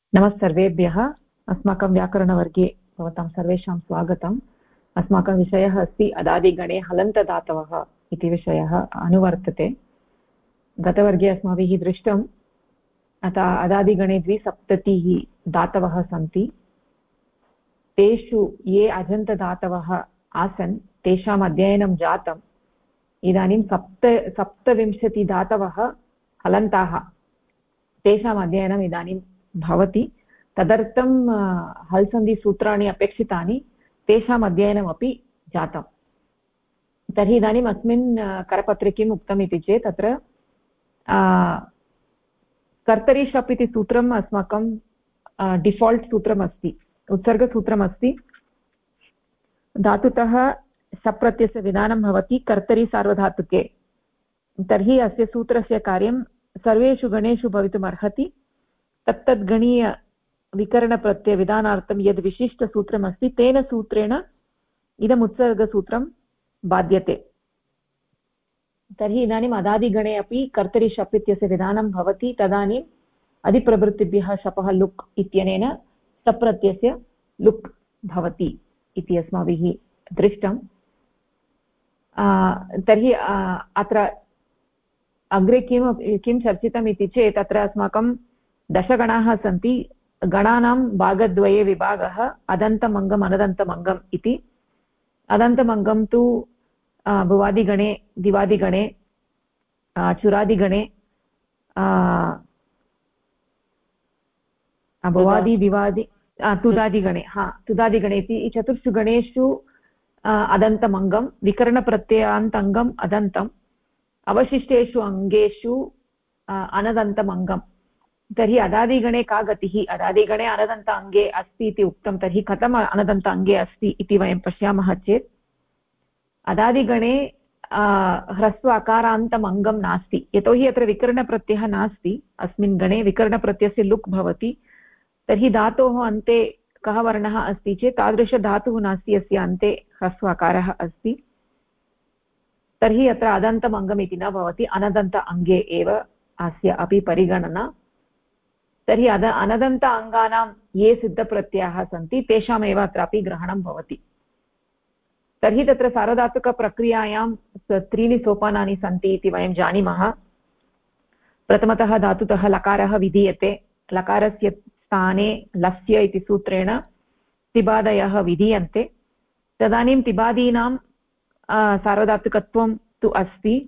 नमस्सर्वेभ्यः। अस्माकं व्याकरणवर्गे भवतां सर्वेषां स्वागतम्। अस्माकं विषयः अस्ति अदादिगणे हलन्तदातवः इति विषयः अनुवर्तते। गतवर्गे अस्माभिः दृष्टम् अतः अदादिगणे 270 धातवः सन्ति। तेषु ये अजन्तदातवः आसन् तेषाम् अध्ययनं जातम्। इदानीं 27 धातवः हलन्ताः, तेषाम् अध्ययनम् इदानीं भवति। तदर्थं हल्सन्धिसूत्राणि अपेक्षितानि, तेषाम् अध्ययनमपि जातम्। तर्हि इदानीम् अस्मिन् करपत्रे किम् उक्तम् इति चेत् तत्र कर्तरि शप् इति सूत्रम् अस्माकं डिफाल्ट् सूत्रमस्ति, उत्सर्गसूत्रमस्ति। धातुतः शप् प्रत्ययस्य विधानं भवति कर्तरि सार्वधातुके। तर्हि अस्य सूत्रस्य कार्यं सर्वेषु गणेषु भवितुमर्हति। तत्तद्गणीय विकरणप्रत्ययविधानार्थं यद् विशिष्टसूत्रमस्ति तेन सूत्रेण इदम् उत्सर्गसूत्रं बाध्यते। तर्हि इदानीम् अदादिगणे अपि कर्तरि शप् इत्यस्य विधानं भवति। तदानीम् अधिप्रभृतिभ्यः शपः लुक् इत्यनेन सप्रत्ययस्य लुक् भवति इति अस्माभिः दृष्टम्। तर्हि अत्र अग्रे किं चर्चितम् इति चेत् अत्र अस्माकं दशगणाः सन्ति। गणानां भागद्वये विभागः अदन्तमङ्गम् अनदन्तमङ्गम् इति। अदन्तमङ्गं तु भुवादिगणे, दिवादिगणे, चुरादिगणे, भुवादि दिवादि तुदादिगणे, तुदादिगणे इति चतुर्षु गणेषु अदन्तमङ्गं, विकरणप्रत्ययान्तङ्गम् अदन्तम्, अवशिष्टेषु अङ्गेषु अनदन्तमङ्गम्। तर्हि अदादिगणे का गतिः? अदादिगणे अनदन्त अङ्गे अस्ति इति उक्तं। तर्हि कथम् अनदन्त अङ्गे अस्ति इति वयं पश्यामः चेत् अदादिगणे ह्रस्व अकारान्तम् अङ्गं नास्ति, यतोहि अत्र विकरणप्रत्ययः नास्ति। अस्मिन् गणे विकरणप्रत्ययस्य लुक् भवति। तर्हि धातोः अन्ते कः वर्णः अस्ति चेत् तादृशधातुः नास्ति यस्य अन्ते ह्रस्व अकारः अस्ति। तर्हि अत्र अदन्तम् अङ्गम् इति न भवति, अनदन्त अङ्गे एव अस्य अपि परिगणना। तर्हि अनदन्त अङ्गानां ये सिद्धप्रत्ययाः सन्ति तेषामेव अत्रापि ग्रहणं भवति। तर्हि तत्र सार्वधातुकप्रक्रियायां त्रीणि सोपानानि सन्ति इति वयं जानीमः। प्रथमतः धातुतः लकारः विधीयते। लकारस्य स्थाने लस्य इति सूत्रेण तिबादयः विधीयन्ते। तदानीं तिबादीनां सार्वधातुकत्वं तु अस्ति,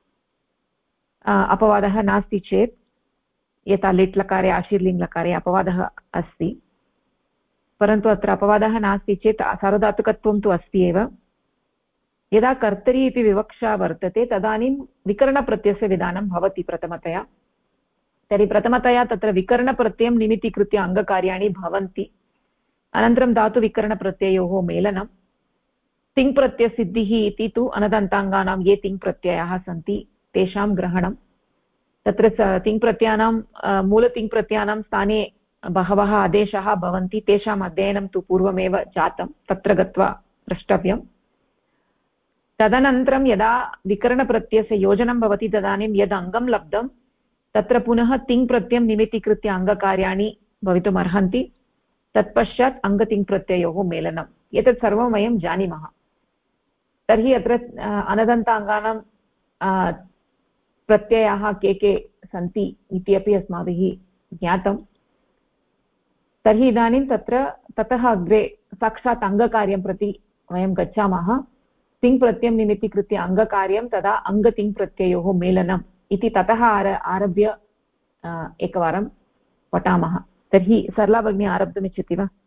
अपवादः नास्ति चेत्, यथा लिट् लकारे आशीर्लिङ् लकारे अपवादः अस्ति। परन्तु अत्र अपवादः नास्ति चेत् सार्वधातुकत्वं तु अस्ति एव। यदा कर्तरि इति विवक्षा वर्तते तदानीं विकरणप्रत्ययस्य विधानं भवति प्रथमतया। तर्हि प्रथमतया तत्र विकरणप्रत्ययं निमित्तीकृत्य अङ्गकार्याणि भवन्ति। अनन्तरं धातुविकरणप्रत्ययोः मेलनं, तिङ्प्रत्ययसिद्धिः इति तु अनदन्ताङ्गानां ये तिङ्प्रत्ययाः सन्ति तेषां ग्रहणं। तत्र तिङ्प्रत्ययानां मूलतिङ्प्रत्ययानां स्थाने बहवः आदेशाः भवन्ति, तेषाम् अध्ययनं तु पूर्वमेव जातं, तत्र गत्वा द्रष्टव्यम्। तदनन्तरं यदा विकरणप्रत्ययस्य योजनं भवति तदानीं यद् अङ्गं लब्धं तत्र पुनः तिङ्प्रत्ययं निमित्तीकृत्य अङ्गकार्याणि भवितुमर्हन्ति। तत्पश्चात् अङ्गतिङ्प्रत्ययोः मेलनम्, एतत् सर्वं वयं जानीमः। तर्हि अत्र अनदन्ताङ्गानां प्रत्ययाः के सन्ति इति अपि अस्माभिः ज्ञातं। तर्हि इदानीं ततः अग्रे साक्षात् अङ्गकार्यं प्रति वयं गच्छामः। तिङ्प्रत्ययं निमित्तीकृत्य अङ्गकार्यं, तदा अङ्गतिङ्प्रत्ययोः मेलनम् इति ततः आरभ्य एकवारं पठामः। तर्हि सरला भगिनी आरब्धुमिच्छति वा?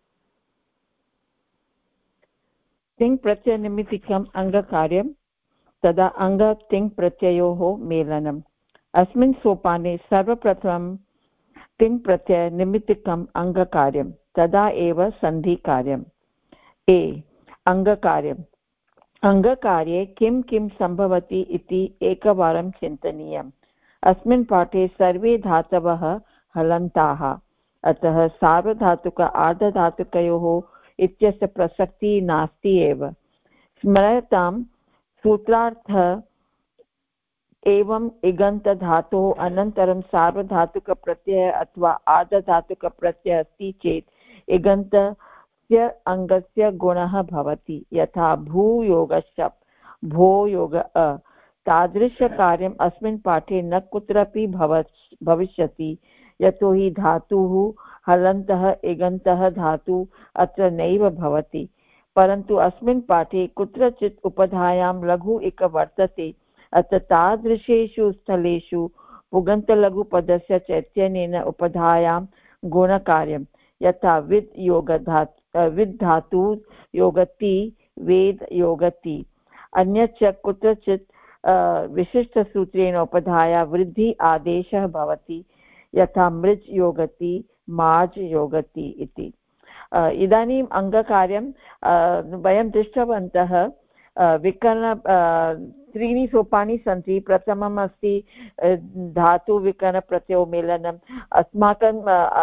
तिङ्प्रत्ययनिमित्तिकम् अङ्गकार्यं, तदा अङ्गतिङ्प्रत्ययोः मेलनम्। अस्मिन् सोपाने सर्वप्रथमं तिङ्प्रत्ययनिमित्तिकम् अङ्गकार्यं, तदा एव सन्धिकार्यम्। अङ्गकार्यम्। अङ्गकार्ये किं किं सम्भवति इति एकवारं चिन्तनीयम्। अस्मिन् पाठे सर्वे धातवः हलन्ताः, अतः सार्वधातुक आर्धधातुकयोः इत्यस्य प्रसक्तिः नास्ति एव। स्मरतां सूत्रार्थ एवम् इगन्तधातोः अनन्तरं सार्वधातुकप्रत्ययः अथवा आर्धधातुकप्रत्ययः अस्ति चेत् इगन्तस्य अङ्गस्य गुणः भवति यथा भूयोगश्च भो योग तादृशकार्यम् अस्मिन् पाठे न कुत्रापि भविष्यति यतोहि धातुः हलन्तः इगन्तः धातुः अत्र नैव भवति परन्तु अस्मिन् पाठे कुत्रचित् उपधायां लघु इक वर्तते अतः तादृशेषु स्थलेषु पुगन्तलघुपदस्य चैतन्येन उपधायां गुणकार्यं यथा विद् धातु योगति वेद योगति अन्यच्च कुत्रचित् विशिष्टसूत्रेण उपधाया वृद्धि आदेशः भवति यथा मृज् योगति माज् योगति इति इदानीम् अङ्गकार्यं वयं दृष्टवन्तः विकर्ण त्रीणि सोपानि सन्ति प्रथमम् अस्ति धातुविकरणप्रत्ययो मेलनम् अस्माकं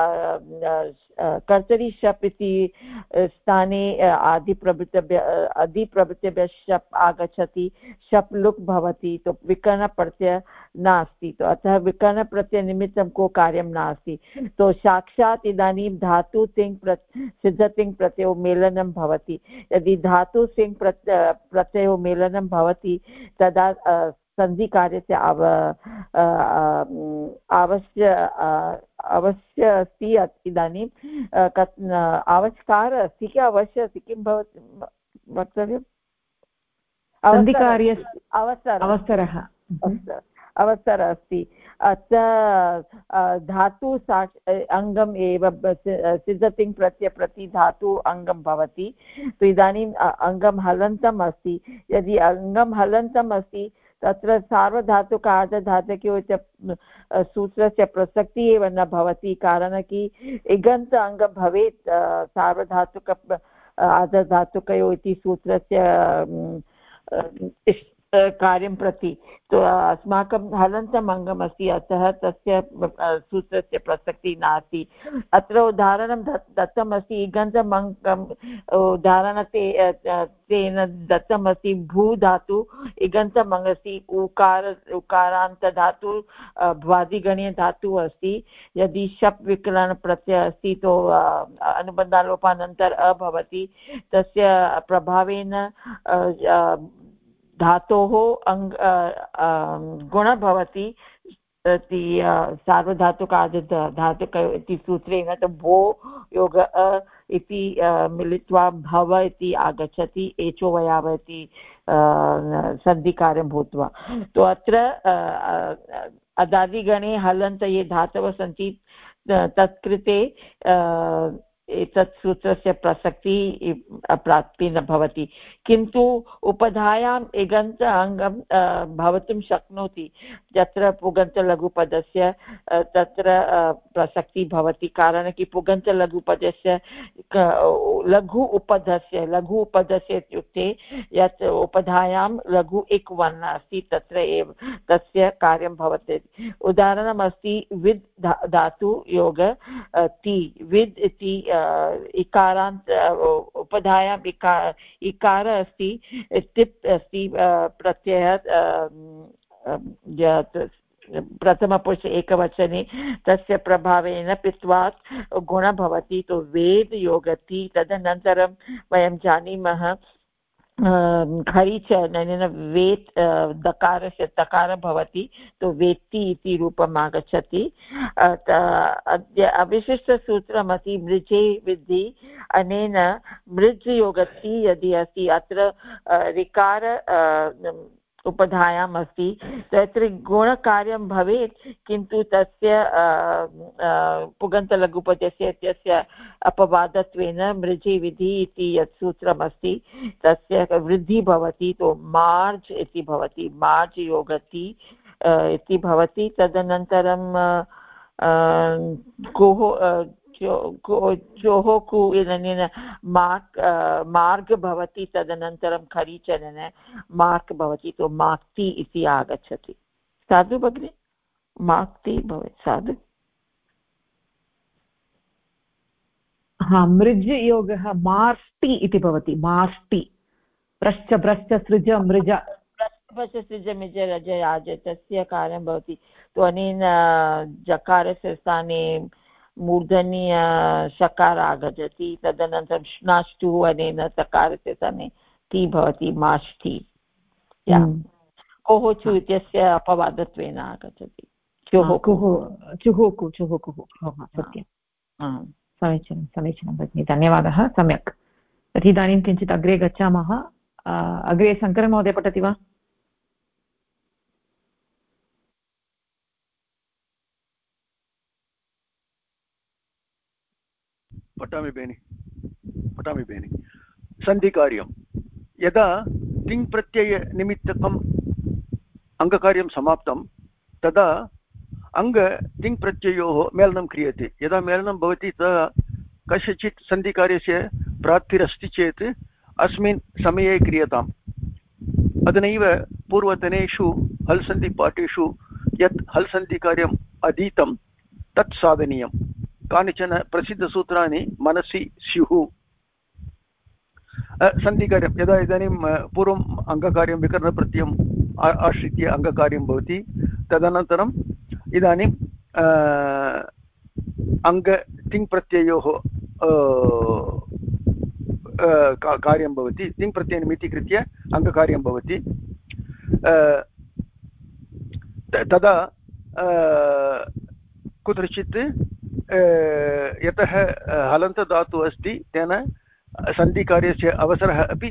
कर्तरि शप् इति स्थाने अधिप्रभृतेभ्यः शप् आगच्छति शप् लुक् भवति तो विकरणप्रत्ययः नास्ति तो अतः विकरणप्रत्ययनिमित्तं को कार्यं नास्ति तो साक्षात् इदानीं धातु तिङ् सिद्ध तिङ् प्रत्ययो मेलनं भवति यदि धातु सिङ् प्रत्ययो मेलनं भवति तदा सन्धिकार्यस्य अवश्य अस्ति इदानीं आवश्यकः अस्ति कि अवश्य अस्ति किं भवति वक्तव्यम् अवसरः अवसरः अस्ति अतः धातु अङ्गम् एव सिद्धतिङ् प्रति धातु अङ्गं भवति तो इदानीम् अङ्गं हलन्तम् अस्ति यदि अङ्गं हलन्तम् अस्ति तत्र सार्वधातुक आर्धधातुकयोः सूत्रस्य प्रसक्तिः एव न भवति कारणं कि इगन्त अङ्गं भवेत् सार्वधातुक आर्धधातुकयोः इति सूत्रस्य कार्यं प्रति तो अस्माकं हलन्तम् अङ्गम् अस्ति अतः तस्य सूत्रस्य प्रसक्तिः नास्ति अत्र उदाहरणं दत्तमस्ति इगन्तम् अङ्गम् उदाहरणतेन दत्तमस्ति भू धातु इगन्तम् अङ्गम् उकारान्तधातु भ्वादिगणीय धातुः अस्ति यदि शप् विकरणप्रत्ययः अस्ति तो अनुबन्धालोपानन्तर भवति तस्य प्रभावेन धातोः गुणः भवति सार्वधातुक आर्धधातुक इति सूत्रेण तो भो योग इति मिलित्वा भव इति आगच्छति एचो वयाव इति सन्धिकार्यं भूत्वा तो अत्र अदादिगणे हलन्त ये धातवः सन्ति तत्कृते एतत् सूत्रस्य प्रसक्तिः प्राप्तिः न भवति किन्तु उपधायाम् इगन्त अङ्गं भवितुं शक्नोति यत्र पुगन्तलघुपदस्य तत्र प्रसक्तिः भवति कारणं कि पुगन्तलघुपदस्य लघु उपधस्य इत्युक्ते यत् उपधायां लघु इक् वर्णः अस्ति तत्र एव तस्य कार्यं भवति उदाहरणमस्ति विद् धातु योग ति विद् इति इकारान्त उपधायाम् इकार अस्ति तिप् अस्ति प्रत्ययः प्रथमपुरुष एकवचने तस्य प्रभावेन पित्वात् गुणः भवति तो वेद योगति तदनन्तरं वयं जानीमः खरीच वेत् दकारस्य तकार भवति तो वेत्ति इति रूपम् आगच्छति अद्य अविशिष्टसूत्रमस्ति मृजे विद्धि अनेन मृज् योगति यदि अस्ति अत्र ऋकार उपधायाम् अस्ति तत्र गुणकार्यं भवेत् किन्तु तस्य पुगन्तलघुपदस्य इत्यस्य अपवादत्वेन मृजि विधि इति यत् सूत्रमस्ति तस्य वृद्धिः भवति तो मार्ज् इति भवति मार्ज् योगति इति भवति तदनन्तरं जोः कु इदानीं मार्ग् भवति तदनन्तरं खरीचनेन मार्क् भवति तो माक्ति इति आगच्छति साधु भगिनि माक्ति भवति साधु हा मृज् योगः मार्ष्टि इति भवति मार्ष्टि प्रश्च भ्रश्च सृज मृज पश्यति जमिजरजयाज तस्य कार्यं भवति तु अनेन जकारस्य स्थाने मूर्धनि शकार आगच्छति तदनन्तरं श्नाष्टु अनेन सकारस्य स्थाने ति भवति माष्टि कोः चु इत्यस्य अपवादत्वेन आगच्छति चुहुकु सत्यं समीचीनं भगिनि धन्यवादः सम्यक् तर्हि इदानीं किञ्चित् अग्रे गच्छामः अग्रे शङ्करमहोदय पठति वा पठामि बेनि सन्धिकार्यं यदा तिङ् प्रत्ययनिमित्तकम् अङ्गकार्यं समाप्तं तदा अङ्ग तिङ् प्रत्ययोः मेलनं क्रियते यदा मेलनं भवति तदा कस्यचित् सन्धिकार्यस्य प्राप्तिरस्ति चेत् अस्मिन् समये क्रियताम् अधुनैव पूर्वतनेषु हल्सन्धिपाठेषु यत् हल्सन्धिकार्यम् अधीतं तत् साधनीयं कानिचन प्रसिद्धसूत्राणि मनसि स्युः सन्धिकार्यं यदा इदानीं पूर्वम् अङ्गकार्यं विकरणप्रत्ययम् आश्रित्य अङ्गकार्यं भवति तदनन्तरम् इदानीं अङ्ग तिङ् प्रत्ययोः कार्यं भवति तिङ् प्रत्ययनिमित्तीकृत्य अङ्गकार्यं भवति तदा कुत्रचित् यतः हलन्तधातुः अस्ति तेन सन्धिकार्यस्य अवसरः अपि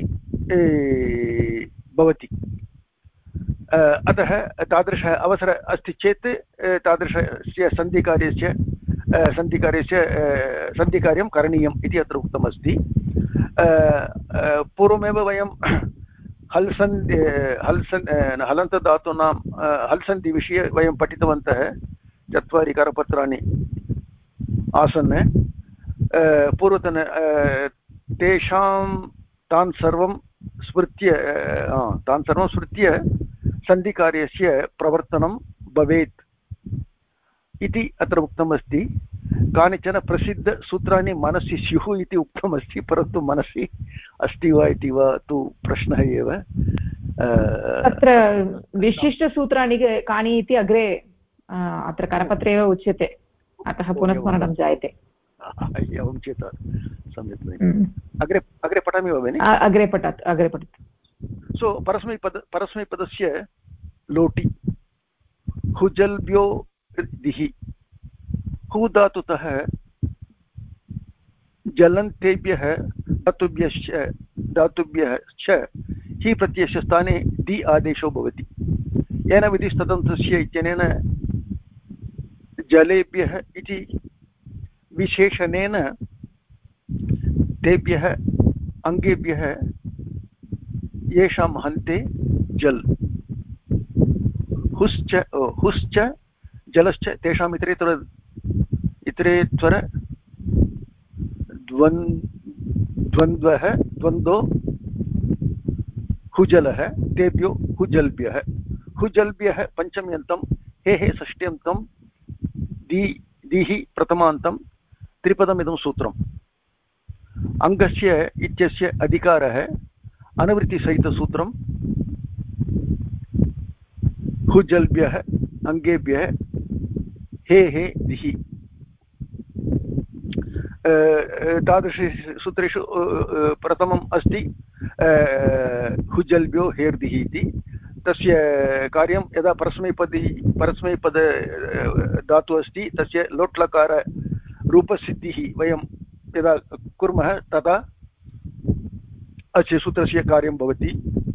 भवति अतः तादृशः अवसरः अस्ति चेत् तादृशस्य सन्धिकार्यं करणीयम् इति अत्र उक्तमस्ति पूर्वमेव वयं हलन्तधातूनां हल्सन्धिविषये वयं पठितवन्तः 4 करपत्राणि आसन् पूर्वतन तेषां तान् सर्वं स्मृत्य सन्धिकार्यस्य प्रवर्तनं भवेत् इति अत्र उक्तमस्ति कानिचन प्रसिद्धसूत्राणि मनसि स्युः इति उक्तमस्ति परन्तु मनसि अस्ति वा इति वा तु प्रश्नः एव अत्र विशिष्टसूत्राणि कानि इति अग्रे अत्र करपत्रे एव उच्यते अतः पुनः स्मरणं जायते एवं चेत् सम्यक् अग्रे पठामि वा भगिनि अग्रे पठतु सो परस्मैपदस्य लोटि हुजल्भ्यो दिः हु धातुतः जलन्तेभ्यः धातुभ्यः च हि प्रत्ययस्य स्थाने दि आदेशो भवति येन विधिस्तदन्तस्य इत्यनेन जलेभ्यः इति विशेषणेन तेभ्यः अङ्गेभ्यः येषां हन्ते जल् हुश्च जलश्च तेषाम् इतरेतर द्वन्द्वो हुजलः तेभ्यो हुजल्भ्यः पञ्चम्यन्तं हे षष्ट्यन्तं दीः प्रथमान्तं त्रिपदमिदं सूत्रम् अङ्गस्य इत्यस्य अधिकारः अनुवृत्तिसहितसूत्रं हुजल्भ्यः अङ्गेभ्यः हे दिः तादृशेषु सूत्रेषु प्रथमम् अस्ति हुजल्भ्यो हेर्दिः इति तस्य कार्यं यदा परस्मैपद धातुः अस्ति तस्य लोट्लकार रूपसिद्धिः वयं यदा कुर्मः तदा अस्य सूत्रस्य कार्यं भवति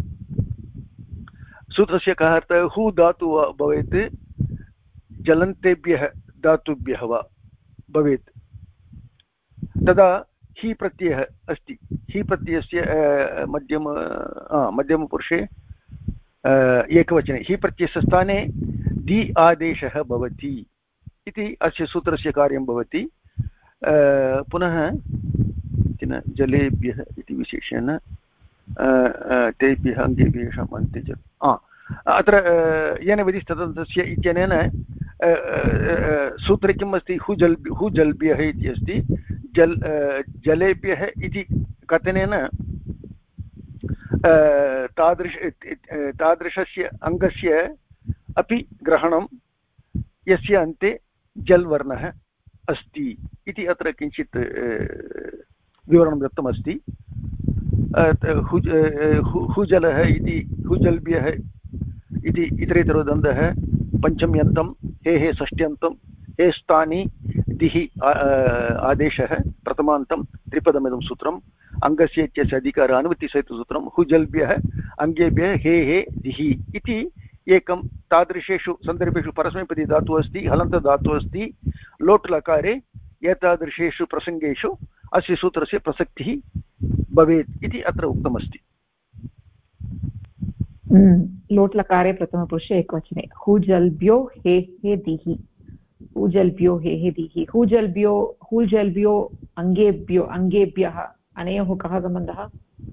सूत्रस्य कः अर्थः हु धातुः भवेत् जलन्तेभ्यः धातुभ्यः वा भवेत् तदा हि प्रत्ययः अस्ति हि प्रत्ययस्य मध्यमपुरुषे एकवचने हि प्रत्ययस्य स्थाने दि आदेशः भवति इति अस्य सूत्रस्य कार्यं भवति पुनः जलेभ्यः इति विशेषेण तेभ्यः अङ्गेभ्यः येषाम् अन्ते च अत्र येन विधिस्तदन्तस्य इत्यनेन सूत्रे किम् अस्ति हुजल्भ्यः इति अस्ति जलेभ्यः इति कथनेन तादृशस्य अङ्गस्य अपि ग्रहणं यस्य अन्ते जल् वर्णः अस्ति इति अत्र किञ्चित् विवरणं दत्तमस्ति। हुजलः इति हुजल्भ्यः इति इतरेतरोदन्तः पञ्चम्यन्तं हेः षष्ट्यन्तं हे स्थानि दिः आदेशः प्रथमान्तं त्रिपदमिदं सूत्रम् अङ्गस्य इत्यस्य अधिकार अनुवृत्तिसहितसूत्रं हुजल्भ्यः अङ्गेभ्यः हे हे दिः इति एकं तादृशेषु सन्दर्भेषु परस्मैपदी धातुः अस्ति हलन्तधातुः अस्ति लोट् लकारे एतादृशेषु प्रसङ्गेषु अस्य सूत्रस्य प्रसक्तिः भवेत् इति अत्र उक्तमस्ति। लोट् लकारे प्रथमपुरुषे एकवचने हुजल्भ्यो हे हे दिः हुजल्भ्यो हे हे दिः हुजल्भ्यो अङ्गेभ्यो अङ्गेभ्यः अनयोः कः सम्बन्धः?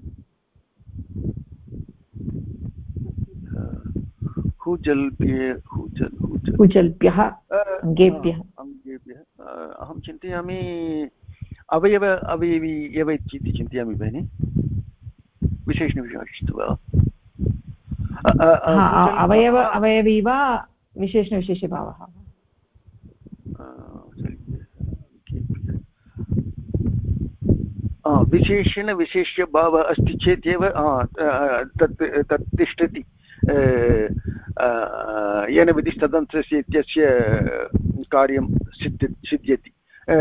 हुजल्भ्यः अङ्गेभ्यः अहं चिन्तयामि अवयवी एव इति चिन्तयामि भगिनि। विशेषणविशेषः वा अवयवी वा विशेषणविशेषभावः? विशेषणविशेष्यभावः अस्ति चेत् एव तत् तिष्ठति येन विधिस्तदन्तस्य इत्यस्य कार्यं सिद्ध्यति।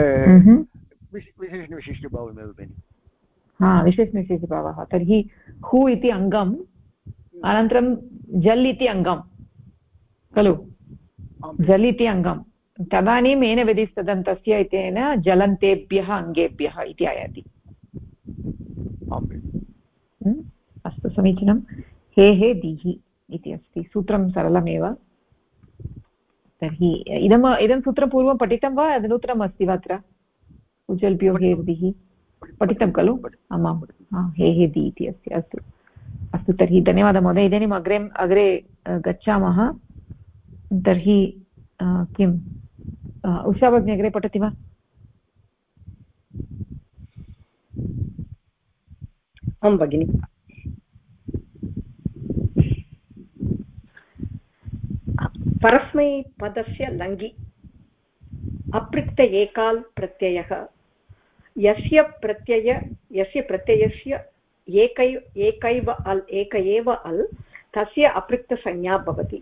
विशेषणविशेष्यभावमेव भगिनि। विशेषणविशेषभावः। तर्हि हु इति अङ्गम् अनन्तरं जल् इति अङ्गं खलु, जल् इति अङ्गं, तदानीम् येन विधिस्तदन्तस्य इत्यनेन जलन्तेभ्यः अङ्गेभ्यः इति आयाति। अस्तु समीचीनं। हे हे दिः इति अस्ति सूत्रं सरलमेव। तर्हि इदं सूत्रं पूर्वं पठितं वा नूतनम् अस्ति वा अत्र? उजल्भ्यो हे दिः पठितं खलु? आमां हे हे दि इति अस्ति। अस्तु अस्तु तर्हि धन्यवादः महोदय। इदानीम् अग्रे गच्छामः। तर्हि किम् उषा भगिनी अग्रे पठति वा? आं भगिनि। परस्मैपदस्य लङ्घि अपृक्त एकाल् प्रत्ययः यस्य प्रत्ययस्य एक एव अल् तस्य अपृक्तसंज्ञा भवति।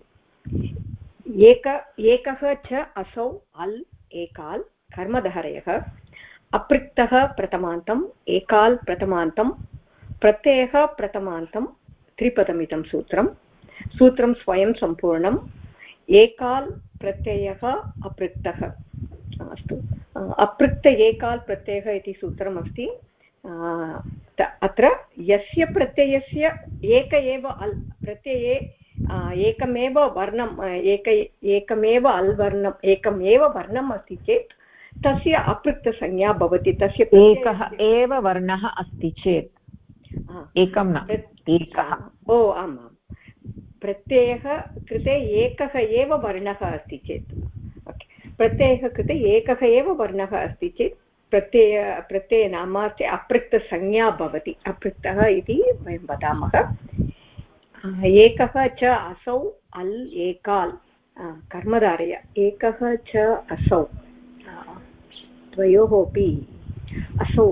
एकः च असौ अल् एकाल् कर्मधारयः अपृक्तः प्रथमान्तम् एकाल् प्रथमान्तं प्रत्ययः प्रथमान्तं त्रिपदमिदं सूत्रं स्वयं सम्पूर्णम्। एकाल् प्रत्ययः अपृक्तः। अस्तु, अपृक्त एकाल् प्रत्ययः इति सूत्रमस्ति। अत्र यस्य प्रत्ययस्य एक एव अल् प्रत्यये एकमेव वर्णम् एकमेव अल् वर्णम् एकमेव वर्णम् अस्ति चेत् तस्य अपृक्तसंज्ञा भवति। तस्य एकः एव वर्णः अस्ति चेत्, एकं न एकः। आम् प्रत्ययः कृते एकः एव वर्णः अस्ति चेत्, प्रत्ययः कृते एकः एव वर्णः अस्ति चेत् प्रत्ययनामास्य अपृक्तसंज्ञा भवति। अपृक्तः इति वयं वदामः। एकः च असौ अल् एकाल् कर्मधारय एकः च असौ द्वयोः अपि असौ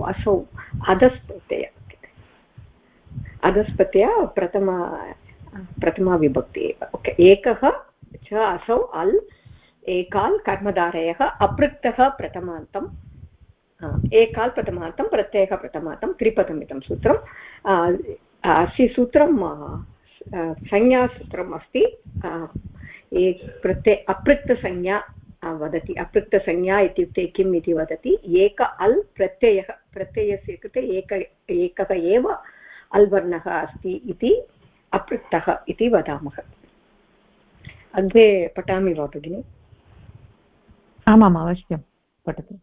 अधस्प्रत्यय प्रथमा विभक्ति एव। ओके, एकः च असौ अल् एकाल् कर्मधारयः अपृक्तः प्रथमान्तम् एकाल् प्रथमान्तं प्रत्ययः प्रथमान्तं त्रिपदमिदं सूत्रम्। अस्य सूत्रं संज्ञासूत्रम् अस्ति। अपृक्तसंज्ञा वदति। अपृक्तसंज्ञा इत्युक्ते किम् इति वदति? एक अल् प्रत्ययस्य कृते एकः एव अल् वर्णः अस्ति इति अपृक्तः इति वदामः। अग्रे पठामि वा भगिनि? आमाम् अवश्यं पठतु।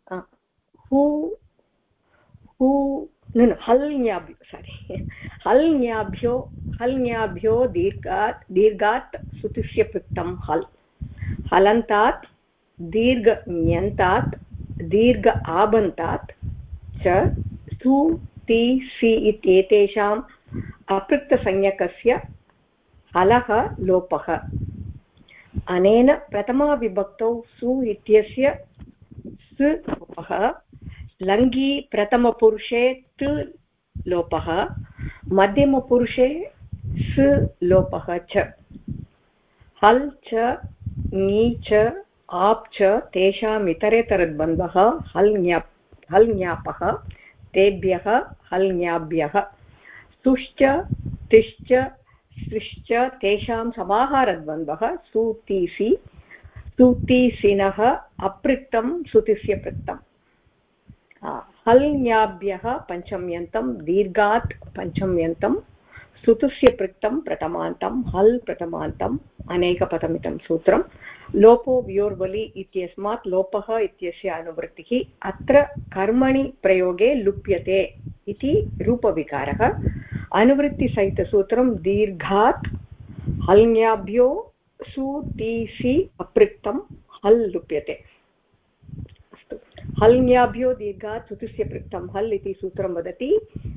हल्न्याभ्यो दीर्घात् सुतुष्य पृक्तं हल् हलन्तात् दीर्घन्यन्तात् दीर्घ आबन्तात् च सु ति सि इत्येतेषाम् अपृक्तसंज्ञकस्य हलः लोपः अनेन प्रथमाविभक्तौ सु इत्यस्य स् लोपः लङ्गी प्रथमपुरुषे त् लोपः मध्यमपुरुषे स् लोपः च हल् च ङी च आप् च तेषाम् इतरेतरद्वन्द्वः हल् ञापः तेभ्यः हल् ञाभ्यः सुश्च तिश्च सृश्च तेषां समाहारद्वन्द्वः सूतीसि सूतीसिनः अपृक्तं सुतिस्य पृक्तम् हल् ञाभ्यः पञ्चम्यन्तं दीर्घात् पञ्चम्यन्तं सुतुस्य पृक्तं प्रथमान्तं हल् प्रथमान्तम् अनेकपदमिदं सूत्रं लोपो व्योर्वलि इत्यस्मात् लोपः इत्यस्य अनुवृत्तिः अत्र कर्मणि प्रयोगे लुप्यते इति रूपविकारः अनुवृत्तिसहितसूत्रं दीर्घात् हल्ङ्याभ्यो सुतीसि अपृक्तं हल् लुप्यते अस्तु हल्ङ्याभ्यो दीर्घात् सुतुस्य पृक्तं हल् इति सूत्रं वदति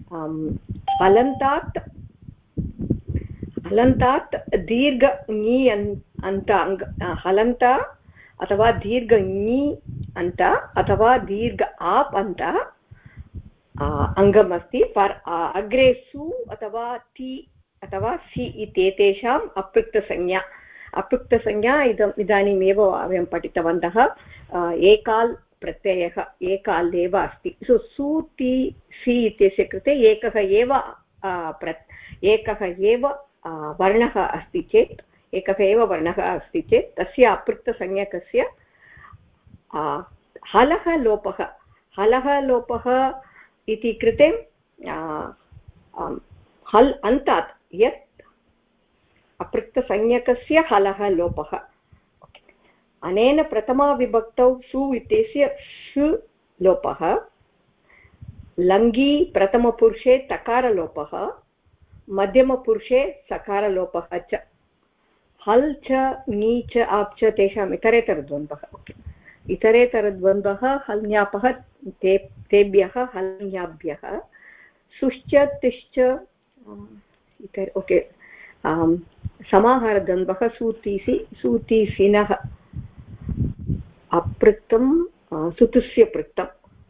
हलन्तात् दीर्घ ङी अन्त हलन्त अथवा दीर्घ ङी अन्त अथवा दीर्घ आप् अन्त अङ्गमस्ति पर् अग्रे सु अथवा ति अथवा सि इत्येतेषाम् अपृक्तसंज्ञा इदानीमेव वयं पठितवन्तः एकाल् प्रत्ययः एकाल् एव अस्ति सो सु ति सि इत्यस्य कृते एकः एव वर्णः अस्ति चेत् एकः एव वर्णः अस्ति चेत् तस्य अपृक्तसंज्ञकस्य हलः लोपः इति कृते हल् अन्तात् यत् अपृक्तसंज्ञकस्य हलः लोपः अनेन प्रथमाविभक्तौ सु इत्यस्य सु लोपः लङ्गी प्रथमपुरुषे तकारलोपः मध्यमपुरुषे सकारलोपः च हल् च ङी च आप् च तेषाम् इतरेतरद्वन्द्वः हल् ञापः तेभ्यः हल् ञाभ्यः सुश्च तिश्च समाहारद्वन्द्वः सूतीसिनः अपृक्तं सुतुस्य पृक्तं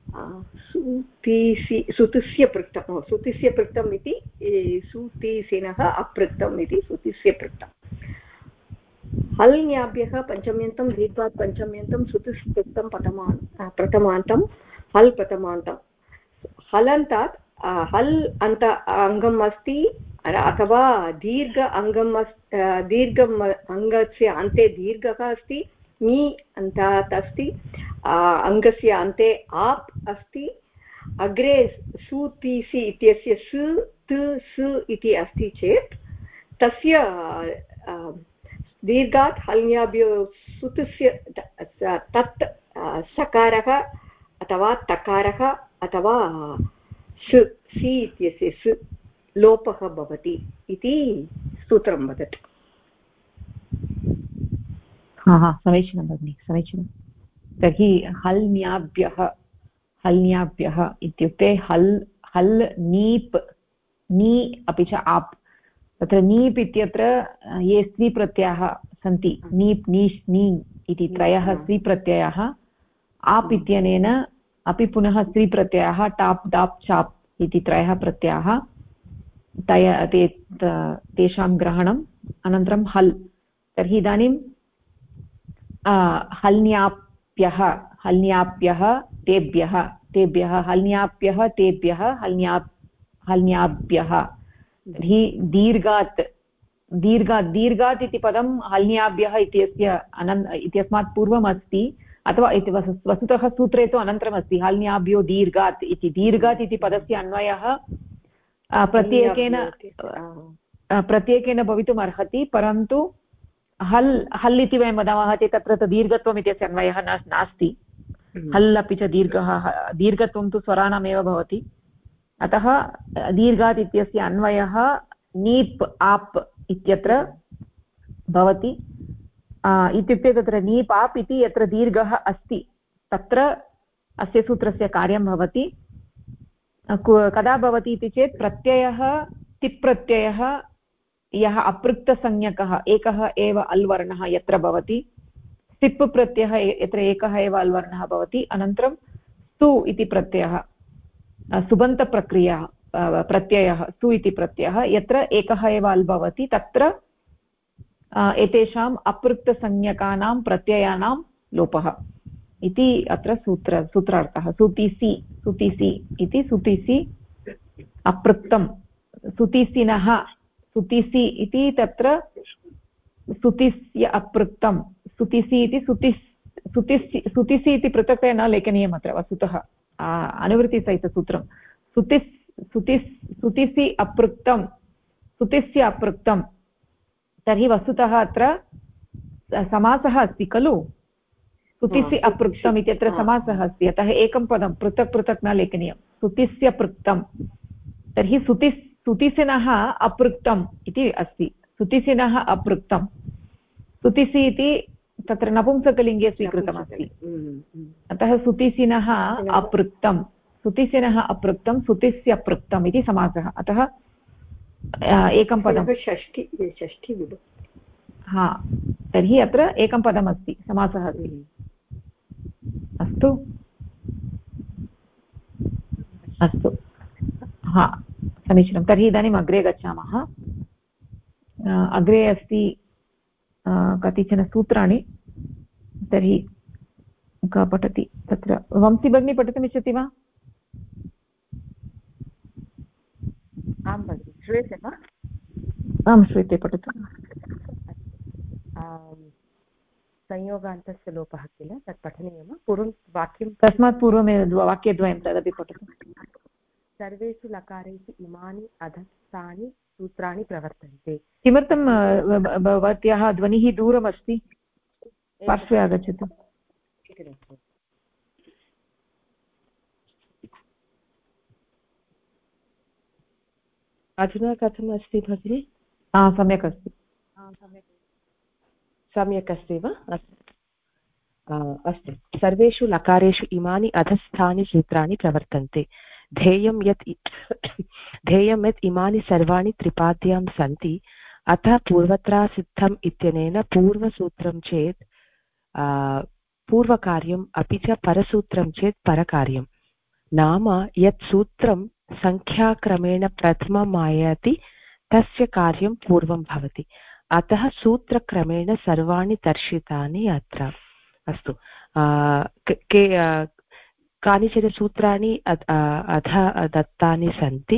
सुतुस्य पृक्तम् इति सूतीसिनः अपृक्तम् इति सुतिस्य पृक्तम् हल् ञाभ्यः पञ्चम्यन्तं दीर्घात् पञ्चम्यन्तं सुतुस्य पृक्तं प्रथमान्तं हल् प्रथमान्तं हलन्तात् हल् अन्त अङ्गम् अस्ति अथवा दीर्घ अङ्गम् दीर्घम् अङ्गस्य अन्ते दीर्घः अस्ति ङी अन्तात् अस्ति अङ्गस्य अन्ते आप् अस्ति अग्रे सुतीसि इत्यस्य सु तु सु इति अस्ति चेत् तस्य दीर्घात् हल्ङ्याभ्यो सुतुस्य तत् सकारः अथवा तकारः अथवा सि इत्यस्य सु लोपः भवति इति सूत्रं वदति समीचीनं भगिनि समीचीनं तर्हि हल्न्याभ्यः इत्युक्ते हल् नीप् नी अपि च आप् तत्र नीप् इत्यत्र ये स्त्रीप्रत्ययाः सन्ति नीप् नीश् नी इति त्रयः स्त्रीप्रत्ययाः आप् इत्यनेन अपि पुनः स्त्रीप्रत्ययाः टाप् डाप् चाप् इति त्रयः प्रत्ययाः तेषां ग्रहणम् अनन्तरं हल् तर्हि इदानीं हल्न्याप्यः तेभ्यः हल्न्याप्यः तेभ्यः हल्न्याभ्यः तर्हि दीर्घात् इति पदं हल्न्याभ्यः इत्यस्मात् पूर्वम् अस्ति अथवा वस्तुतः सूत्रे तु अनन्तरमस्ति हल्न्याभ्यो दीर्घात् इति पदस्य अन्वयः प्रत्येकेन भवितुम् अर्हति परन्तु हल् इति वयं वदामः चेत् तत्र दीर्घत्वम् इत्यस्य अन्वयः नास्ति हल् अपि च दीर्घत्वं तु स्वराणामेव भवति अतः दीर्घात् इत्यस्य अन्वयः नीप् आप् इत्यत्र भवति इत्युक्ते तत्र नीप् आप् इति यत्र दीर्घः अस्ति तत्र अस्य सूत्रस्य कार्यं भवति कदा भवति इति चेत् प्रत्ययः तिप् प्रत्ययः यः अपृक्तसंज्ञकः एकः एव अल्वर्णः यत्र भवति, सिप् प्रत्ययः यत्र एकः एव अल्वर्णः भवति, अनन्तरं स्तु इति प्रत्ययः सुबन्तप्रक्रिया प्रत्ययः स्तु इति प्रत्ययः यत्र एकः एव अल् भवति, तत्र एतेषाम् अपृक्तसंज्ञकानां प्रत्ययानां लोपः इति अत्र सूत्रार्थः। सुतिसि सुतिसि इति सुतिसि अपृक्तं सुतिसिनः सुतिसि इति तत्र सुतिस्य अपृक्तं सुतिसि इति सुतिसि इति पृथक्तया न लेखनीयम् अत्र वस्तुतः अनुवृत्तिसहितसूत्रं सुतिसि अपृक्तं सुतिस्य अपृक्तं। तर्हि वस्तुतः अत्र समासः अस्ति खलु, सुतिसि अपृक्तम् इत्यत्र समासः अस्ति, अतः एकं पदं पृथक् पृथक् न लेखनीयं, सुतिस्य पृक्तं। तर्हि सुतिसिनः अपृक्तम् इति अस्ति, सुतिसिनः अपृक्तं, सुतिसि इति तत्र नपुंसकलिङ्गे स्वीकृतमस्ति, अतः सुतिसिनः अपृक्तं सुतिसिनः अपृक्तं सुतिस्य पृक्तम् इति समासः, अतः एकं पदं षष्ठी विभक्ति। हा, तर्हि अत्र एकं पदमस्ति, समासः अस्ति। अस्तु अस्तु, हा समीचीनं। तर्हि इदानीम् अग्रे गच्छामः। अग्रे अस्ति कतिचन सूत्राणि, तर्हि कः पठति? तत्र वंशी भगिनी पठितुमिच्छति वा? आं भगिनि, श्रूयते वा? आं श्रूयते, पठतु। संयोगान्तस्य लोपः किल, तत् पठनीयं पूर्वं वाक्यं, तस्मात् पूर्वमेव वाक्यद्वयं तदपि पठतु। सर्वेषु लकारेषु इमानि अधस्तानि सूत्राणि प्रवर्तन्ते। किमर्थं भवत्याः ध्वनिः दूरमस्ति? पार्श्वे आगच्छतु। अधुना कथम् अस्ति भगिनि? सम्यक् अस्ति। सम्यक् अस्ति वा? अस्तु। सर्वेषु लकारेषु इमानि अधस्थानि सूत्राणि प्रवर्तन्ते। ध्येयं यत् इमानि सर्वाणि त्रिपाद्यां सन्ति, अतः पूर्वत्रासिद्धम् इत्यनेन पूर्वसूत्रं चेत् पूर्वकार्यम्, अपि च परसूत्रं चेत् परकार्यं। नाम यत् सूत्रं संख्याक्रमेण प्रथमम् आयाति तस्य कार्यं पूर्वं भवति, अतः सूत्रक्रमेण सर्वाणि दर्शितानि अत्र। अस्तु, कानिचन सूत्राणि अधः दत्तानि सन्ति।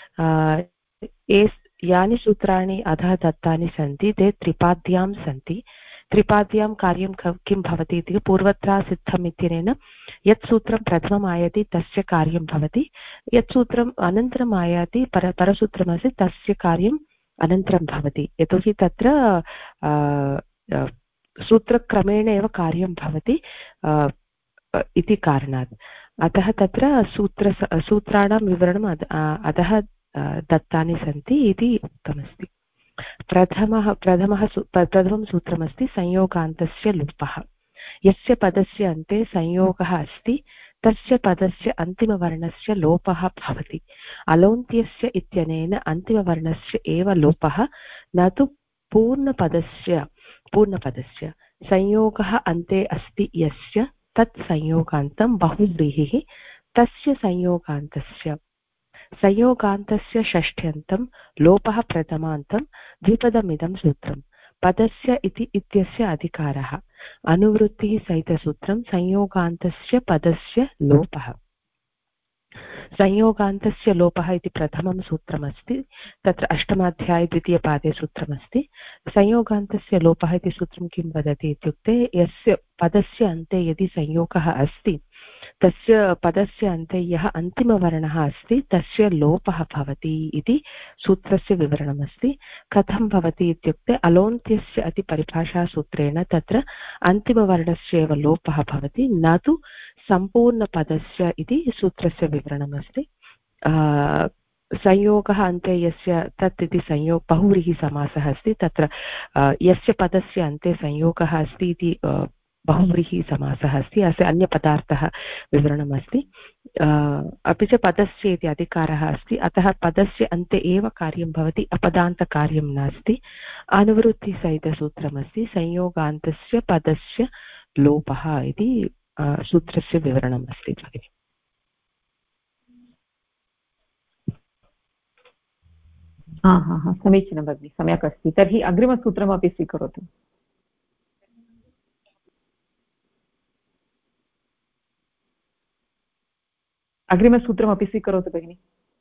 यानि सूत्राणि अधः दत्तानि सन्ति ते त्रिपाद्यां सन्ति। त्रिपाद्यां कार्यं किं भवति इति पूर्वत्रासिद्धम् इत्यनेन यत् सूत्रं प्रथमम् आयाति तस्य कार्यं भवति, यत् सूत्रम् अनन्तरम् आयाति परसूत्रमस्ति तस्य कार्यम् अनन्तरं भवति। यतोहि तत्र सूत्रक्रमेण एव कार्यं भवति इति कारणात्। अतः तत्र सूत्राणां विवरणम् अधः दत्तानि सन्ति इति उक्तमस्ति। प्रथमं सूत्रमस्ति संयोगान्तस्य लोपः। यस्य पदस्य अन्ते संयोगः अस्ति तस्य पदस्य अन्तिमवर्णस्य लोपः भवति। अलोन्त्यस्य इत्यनेन अन्तिमवर्णस्य एव लोपः, न तु पूर्णपदस्य। संयोगः अन्ते अस्ति यस्य तत् संयोगान्तं बहुव्रीहिः तस्य संयोगान्तस्य षष्ठ्यन्तं लोपः प्रथमान्तं द्विपदमिदं सूत्रं। पदस्य इत्यस्य अधिकारः। अनुवृत्तिः सहितसूत्रं संयोगान्तस्य पदस्य लोपः। संयोगान्तस्य लोपः इति प्रथमं सूत्रमस्ति, तत्र अष्टमाध्याये द्वितीयपादे सूत्रमस्ति। संयोगान्तस्य लोपः इति सूत्रं किं वदति इत्युक्ते, यस्य पदस्य अन्ते यदि संयोगः अस्ति तस्य पदस्य अन्ते यः अन्तिमवर्णः अस्ति तस्य लोपः भवति इति सूत्रस्य विवरणमस्ति। कथं भवति इत्युक्ते, अलोन्त्यस्य अति परिभाषासूत्रेण तत्र अन्तिमवर्णस्य एव लोपः भवति, न तु सम्पूर्णपदस्य इति सूत्रस्य विवरणमस्ति। संयोगः अन्ते यस्य तत् इति बहुव्रीहि समासः अस्ति। तत्र यस्य पदस्य अन्ते संयोगः अस्ति इति बहुव्रीहिसमासः अस्ति अस्य अन्यपदार्थः विवरणमस्ति अपि च पदस्य इति अधिकारः अस्ति अतः पदस्य अन्ते एव कार्यं भवति अपदान्तकार्यं नास्ति अनुवृत्तिसहितसूत्रमस्ति संयोगान्तस्य पदस्य लोपः इति सूत्रस्य विवरणम् अस्ति भगिनि समीचीनं भगिनि सम्यक् अस्ति तर्हि अग्रिमसूत्रमपि स्वीकरोतु अग्रिमसूत्रमपि स्वीकरोतु भगिनि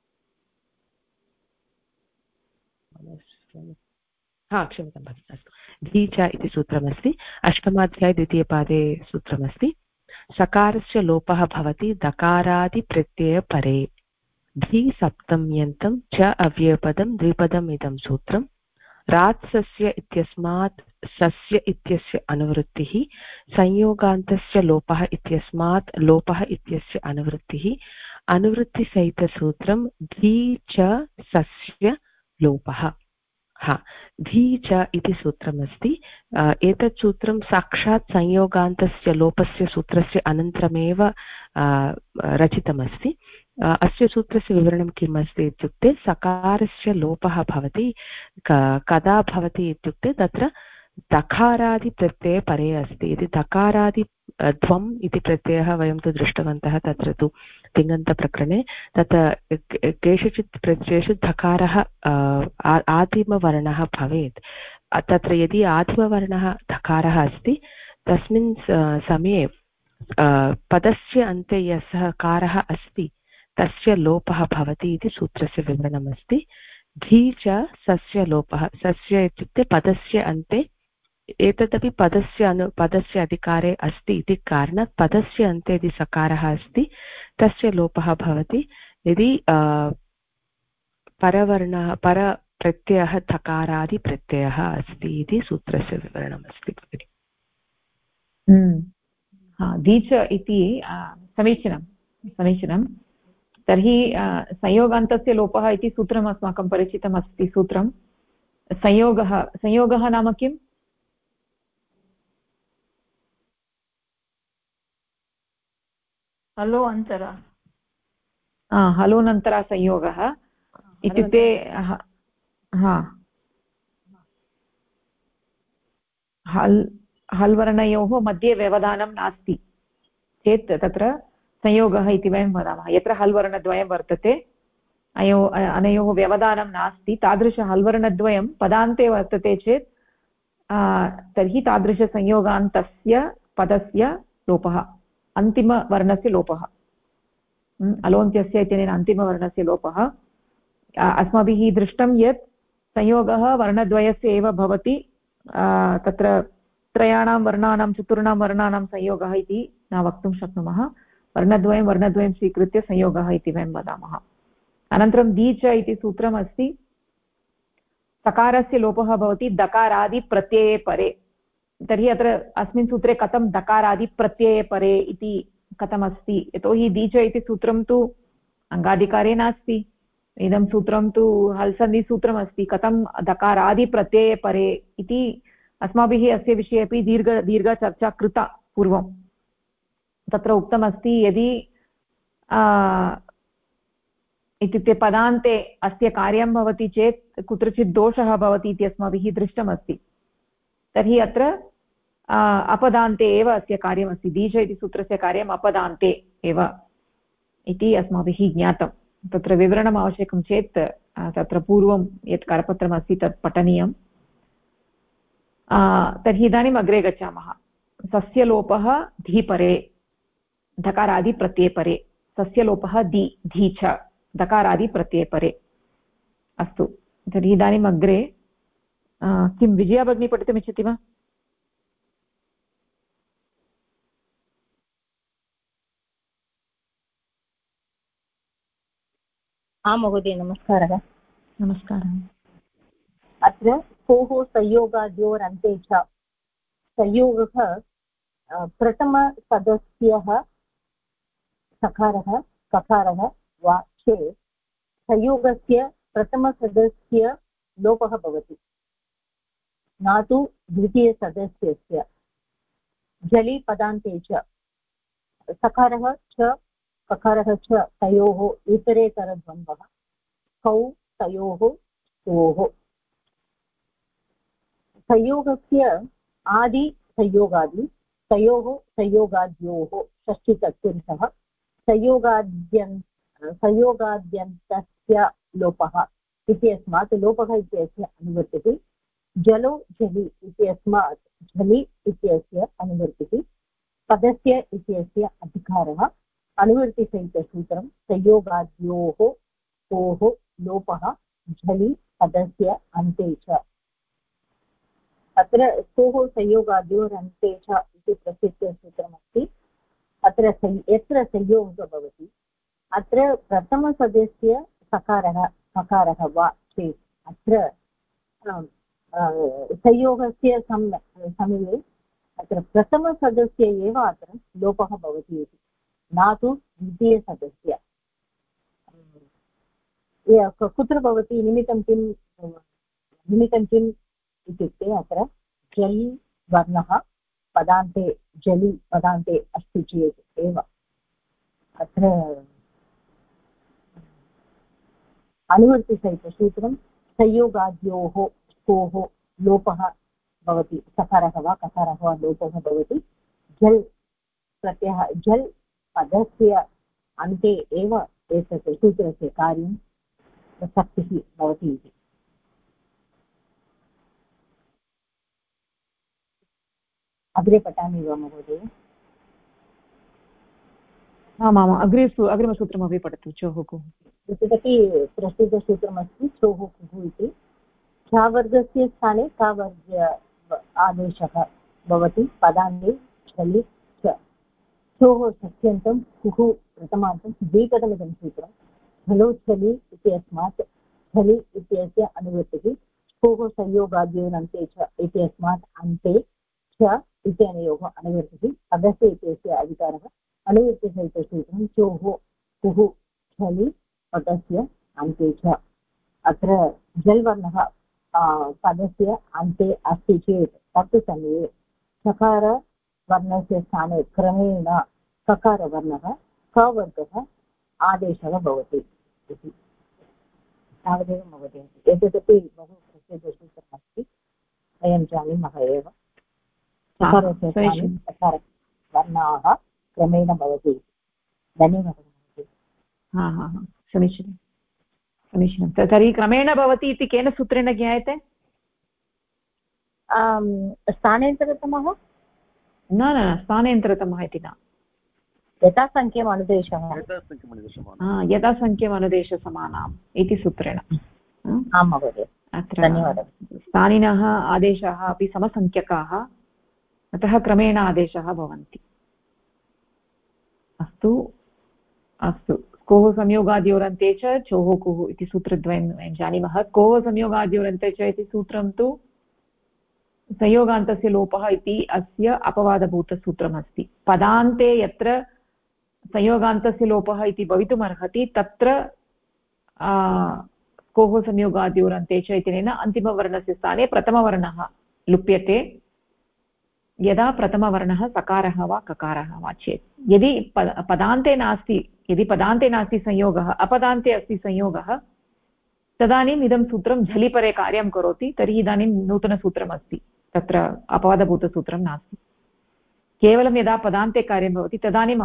क्षम्यतां भगिनि अस्तु धी च इति सूत्रमस्ति अष्टमाध्याये द्वितीयपादे सूत्रमस्ति सकारस्य लोपः भवति दकारादिप्रत्ययपरे धी सप्तम्यन्तं च अव्ययपदं द्विपदम् इदं सूत्रं रात्सस्य इत्यस्मात् सस्य इत्यस्य अनुवृत्तिः संयोगान्तस्य लोपः इत्यस्मात् लोपः इत्यस्य अनुवृत्तिः अनुवृत्तिसहितसूत्रं धी च सस्य लोपः धी च इति सूत्रमस्ति एतत् सूत्रं साक्षात् संयोगान्तस्य लोपस्य सूत्रस्य अनन्तरमेव रचितमस्ति अस्य सूत्रस्य विवरणं किम् अस्ति इत्युक्ते सकारस्य लोपः भवति कदा भवति इत्युक्ते तत्र दकारादिप्रत्यये परे अस्ति इति दकारादि ध्वम् इति प्रत्ययः वयं तु दृष्टवन्तः तत्र तु तिङन्तप्रकरणे तत्र केषुचित् प्रत्ययेषु धकारः आदिमवर्णः भवेत् तत्र यदि आदिमवर्णः धकारः अस्ति तस्मिन् समये पदस्य अन्ते यः कारः अस्ति तस्य लोपः भवति इति सूत्रस्य विवरणमस्ति धी च सस्य लोपः सस्य इत्युक्ते पदस्य अन्ते एतदपि पदस्य अधिकारे अस्ति इति कारणात् पदस्य अन्ते यदि सकारः अस्ति तस्य लोपः भवति यदि परप्रत्ययः धकारादिप्रत्ययः अस्ति इति सूत्रस्य विवरणमस्ति भगिनि धी च इति समीचीनं तर्हि संयोगान्तस्य लोपः इति सूत्रम् अस्माकं परिचितम् अस्ति सूत्रं संयोगः नाम किम् हलोऽन्तरा हलोऽनन्तरा संयोगः इत्युक्ते हल् वर्णयोः मध्ये व्यवधानं नास्ति चेत् तत्र संयोगः इति वयं वदामः यत्र हल् वर्णद्वयं वर्तते अनयोः व्यवधानं नास्ति तादृश हल् वर्णद्वयं पदान्ते वर्तते चेत् तर्हि तादृशसंयोगान्तस्य पदस्य लोपः अन्तिमवर्णस्य लोपः अलोन्त्यस्य इत्यनेन अन्तिमवर्णस्य लोपः अस्माभिः दृष्टं यत् संयोगः वर्णद्वयस्य एव भवति तत्र त्रयाणां वर्णानां चतुर्णां वर्णानां संयोगः इति न वक्तुं शक्नुमः वर्णद्वयं स्वीकृत्य संयोगः इति वयं वदामः अनन्तरं धी च इति सूत्रमस्ति सकारस्य लोपः भवति दकारादिप्रत्यये परे तर्हि अत्र अस्मिन् सूत्रे कथं दकारादिप्रत्यये परे इति कथमस्ति यतोहि धी च इति सूत्रं तु अङ्गाधिकारे नास्ति इदं सूत्रं तु हल्सन्धिसूत्रमस्ति कथं दकारादिप्रत्यये परे इति अस्माभिः अस्य विषये अपि दीर्घचर्चा कृता पूर्वं तत्र उक्तमस्ति यदि इत्युक्ते पदान्ते अस्य कार्यं भवति चेत् कुत्रचित् दोषः भवति इति अस्माभिः दृष्टमस्ति तर्हि अत्र अपदान्ते एव अस्य कार्यमस्ति धी च इति सूत्रस्य कार्यम् अपदान्ते एव इति अस्माभिः ज्ञातं तत्र विवरणम् आवश्यकं चेत् तत्र पूर्वं यत् करपत्रमस्ति तत् पठनीयं तर्हि इदानीम् अग्रे गच्छामः सस्य लोपः धीपरे धकारादिप्रत्ययपरे सस्य लोपः धी च धकारादिप्रत्ययपरे अस्तु तर्हि इदानीम् अग्रे किं विजया भगिनी पठितुमिच्छति वा महोदय नमस्कारः नमस्कारः अत्र कोः संयोगाद्योरन्ते च संयोगः प्रथमसदस्यः सकारः ककारः वा चेत् संयोगस्य प्रथमसदस्य लोपः भवति न तु द्वितीयसदस्यस्य जलि पदान्ते च सकारः च ककारः च तयोः इतरेतरद्वन्द्वः कौ तयोः तयोः संयोगस्य आदि संयोगादि तयोः संयोगाद्योः षष्ठीतत्पुरुषः संयोगाद्यन्तस्य लोपः इत्यस्मात् लोपः इत्यस्य अनुवर्तिः जलो झलि इत्यस्मात् झलि इत्यस्य अनुवर्तिः पदस्य इत्यस्य अधिकारः अनुवर्तिसहितसूत्रं संयोगाद्योः कोः लोपः झलि पदस्य अन्ते च अत्र स्तोः संयोगाद्योरन्ते च इति प्रसिद्धसूत्रमस्ति अत्र यत्र संयोगः भवति अत्र प्रथमसदस्य सकारः ककारः वा चेत् अत्र संयोगस्य समये अत्र प्रथमसदस्य एव अत्र लोपः भवति इति न तु द्वितीयसदस्य कुत्र भवति निमित्तं किम् इत्युक्ते अत्र जल् वर्णः पदान्ते जलि पदान्ते अस्ति चेत् एव अत्र अनुवर्तिसहितसूत्रं संयोगाद्योः कोः लोपः भवति सकारः वा ककारः वा लोपः भवति जल् प्रत्ययः जल् पदस्य अन्ते एव एतत् सूत्रस्य कार्यं प्रसक्तिः भवति इति अग्रे पठामि वा महोदय आमाम् अग्रिमसूत्रमपि पठतु चोः कुः एतदपि प्रस्तुतसूत्रमस्ति चोः कुः इति छावर्गस्य स्थाने कावर्ग आदेशः भवति पदान्ते झलि च चोः षष्ट्यन्तं कुः प्रथमान्तं द्विपदमिदं सूत्रं झलो झलि इत्यस्मात् झलि इत्यस्य अनुवृत्तिः कोः संयोगाद्योरन्ते च इत्यस्मात् अन्ते च इत्यनयोः अनुवृत्तिः पदस्य इत्यस्य अधिकारः अनुवृत्तिसहितसूत्रं चोः कुः झलि पदस्य अन्ते च अत्र जल् वर्णः पदस्य अन्ते अस्ति चेत् तत् समये चकारवर्णस्य स्थाने क्रमेण ककारवर्णः कवर्गः आदेशः भवति इति तावदेव महोदय एतदपि बहु प्रसिद्धसूत्रमस्ति वयं जानीमः एव चकारस्य स्थाने चकारवर्णाः क्रमेण भवति धन्यवादः महोदय समीचीनं समीचीनं तर्हि क्रमेण भवति इति केन सूत्रेण ज्ञायते स्थानेन्तरतमः न न स्थानेन्तरतमः इति न यथासङ्ख्यम् अनुदेशः यथासङ्ख्यम् अनुदेशसमानाम् इति सूत्रेण आं महोदय अत्र धन्यवादः स्थानिनः आदेशाः अपि समसङ्ख्यकाः अतः क्रमेण आदेशाः भवन्ति अस्तु अस्तु कोः संयोगाद्योरन्ते च चोः कुः इति सूत्रद्वयं वयं जानीमः कोः संयोगाद्योरन्ते च इति सूत्रं तु संयोगान्तस्य लोपः इति अस्य अपवादभूतसूत्रमस्ति पदान्ते यत्र संयोगान्तस्य लोपः इति भवितुमर्हति तत्र कोः संयोगाद्योरन्ते च इत्यनेन अन्तिमवर्णस्य स्थाने प्रथमवर्णः लुप्यते यदा प्रथमवर्णः सकारः वा ककारः वा चेत् यदि पदान्ते नास्ति संयोगः अपदान्ते अस्ति संयोगः तदानीम् इदं सूत्रं झलिपरे कार्यं करोति तर्हि इदानीं नूतनसूत्रमस्ति तत्र अपवादभूतसूत्रं नास्ति केवलं यदा पदान्ते कार्यं भवति तदानीम्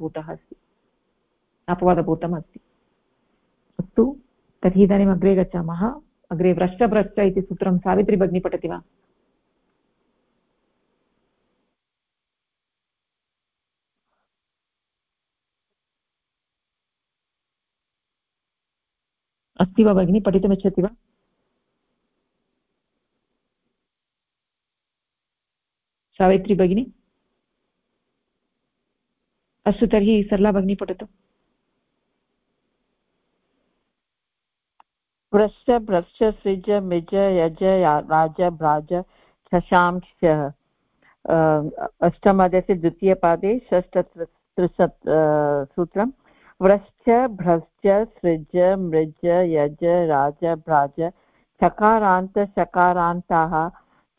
अपवादभूतम् अस्ति अस्तु तर्हि इदानीम् अग्रे गच्छामः अग्रे व्रश्च इति सूत्रं सावित्री भगिनी पठति वा अस्ति वा भगिनी पठितुमिच्छति वा सावित्री भगिनी अस्तु तर्हि सरला भगिनी पठतु वृश्च भ्रश्च सृज मिज यज राज भ्राज शशांश अष्टमादस्य द्वितीयपादे षष्ठत्रिशत् सूत्रं व्रश्च भ्रश्च सृज मृज यज राज भ्राज चकारान्त चकारान्ताः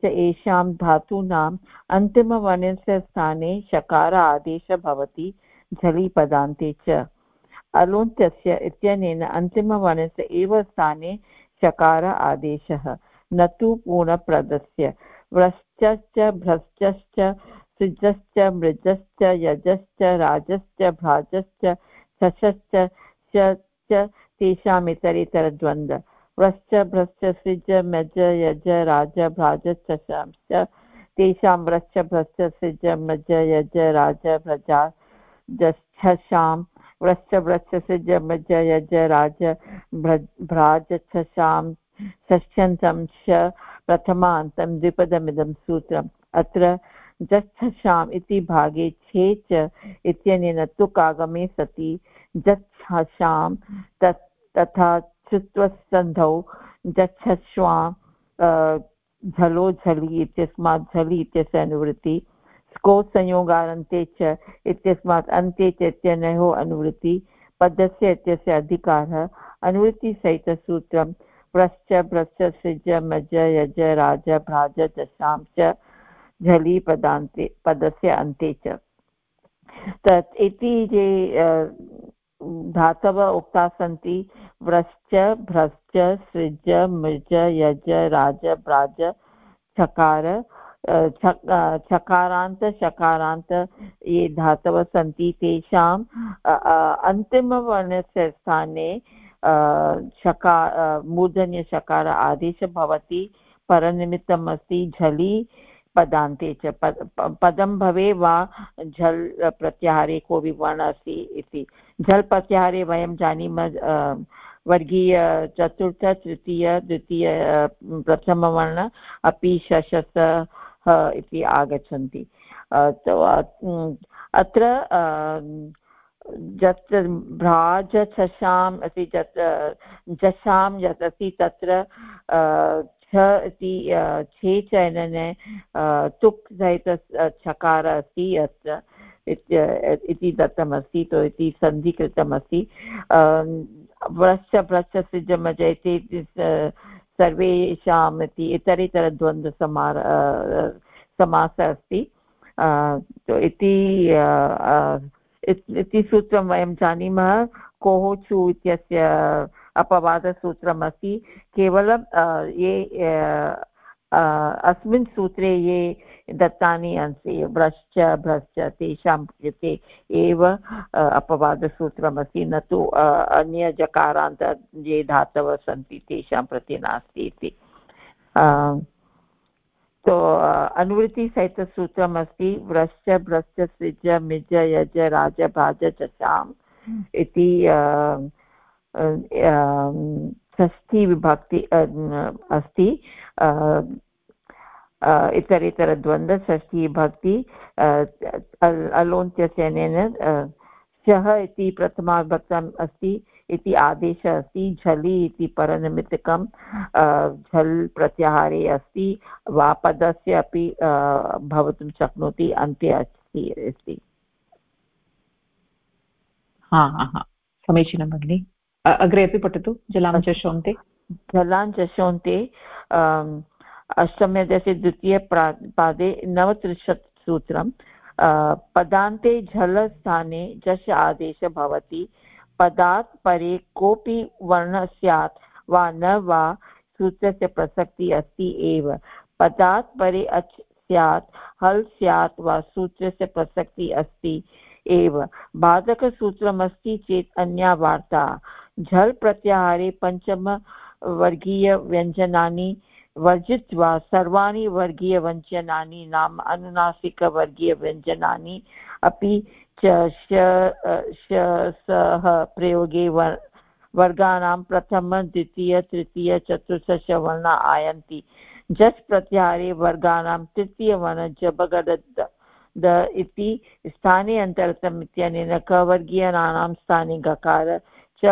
एषां धातूनाम् अन्तिमवर्णस्य स्थाने शकार आदेशः भवति झलि पदान्ते च अलोन्त्यस्य इत्यनेन अन्तिमवर्णस्य एव स्थाने शकार आदेशः न तु पूर्णप्रदस्य व्रश्चश्च भ्रश्चश्च सृजश्च मृजश्च यजश्च राजश्च भ्राजश्च छशश्च च तेषाम् इतरेतरद्वन्द्व व्रश्च भ्रश्च सृज मज यज राज भ्राज छशांश्च तेषां व्रश्च भ्रश्च सृज मज यज राज भ्रजा छशां व्रश्च भ्रश्च सृज मज यज राज भ्राज छशां षष्ठ्यन्तं च प्रथमान्तं द्विपदमिदं सूत्रम् अत्र जच्छशाम् इति भागे छे च इत्यनेन तुक् आगमे सति जच्छशां तथा चुत्वसन्धौ जच्छश्वां झलो झलि इत्यस्मात् झलि इत्यस्य अनुवृत्ति स्को संयोगारन्ते च इत्यस्मात् अन्ते च इत्यनयोः अनुवृत्ति पदस्य इत्यस्य अधिकारः अनुवृत्तिसहितसूत्रं व्रश्च भ्रश्च सृज मज यज राज भ्राज दशां च झलि पदान्ते पदस्य अन्ते च तत् इति ये धातवः उक्ताः सन्ति व्रश्च भ्रश्च सृज मृज यज राज भ्राज छकार छकारान्त शकारान्त ये धातवः सन्ति तेषाम् अन्तिमवर्णस्य स्थाने मूर्धन्यशकार आदेशः भवति परनिमित्तम् अस्ति झलि पदान्ते च पदं भवे वा झल् प्रत्याहारे कोऽपि वर्णः अस्ति इति झल् प्रत्याहारे वयं जानीमः वर्गीय चतुर्थ तृतीय द्वितीय प्रथमवर्ण अपि शशस इति आगच्छन्ति अत्र यत् भ्राज छशाम् अस्ति जशां यत् अस्ति तत्र छ इति छे चयनेन तुक् सहित छकार अस्ति अत्र इति दत्तमस्ति तो इति सन्धिकृतमस्ति व्रश्च भ्रश्च सृजमज इति सर्वेषाम् इति इतरेतरद्वन्द्वसमासः अस्ति इति सूत्रं वयं जानीमः कोः चु इत्यस्य अपवादसूत्रमस्ति केवलं ये अस्मिन् सूत्रे ये दत्तानि अंशे व्रश्च भ्रश्च तेषां कृते एव अपवादसूत्रमस्ति न तु अन्यजकारान्त ये धातवः सन्ति तेषां प्रति नास्ति इति तो अनुवृत्तिसहितसूत्रम् अस्ति व्रश्च भ्रश्च सृज मिज यज राज भाज चशाम् इति षष्ठी विभक्ति अस्ति इतरेतरद्वन्द्व षष्ठी विभक्ति अलोन्त्यसेनेन शः इति प्रथमा विभक्तम् अस्ति इति आदेशः अस्ति झलि इति परनिमित्तकं झल् प्रत्याहारे अस्ति वा पदस्य अपि भवितुं शक्नोति अन्ते अस्ति समीचीनं भगिनि अग्रे अपि पठतु जलां चषोन्ते अष्टम्यदस्य द्वितीय पादे 39 सूत्रं पदान्ते झल स्थाने जश् आदेशः भवति पदात् परे कोऽपि वर्णः स्यात् वा न वा सूत्रस्य प्रसक्तिः अस्ति एव पदात् परे अच् स्यात् हल् स्यात् वा सूत्रस्य प्रसक्तिः अस्ति एव बाधकसूत्रमस्ति चेत् अन्या वार्ता झल् प्रत्याहारे पञ्चमवर्गीयव्यञ्जनानि वर्जित्वा सर्वाणि वर्गीयव्यञ्जनानि नाम अनुनासिकवर्गीयव्यञ्जनानि अपि च सः प्रयोगे वर्गाणां प्रथम द्वितीय तृतीय चतुर्थ वर्णा आयन्ति जस् प्रत्याहारे वर्गाणां तृतीयवर्ण जबगद इति स्थाने अन्तर्गतम् इत्यनेन कवर्गीयानां स्थाने गकार च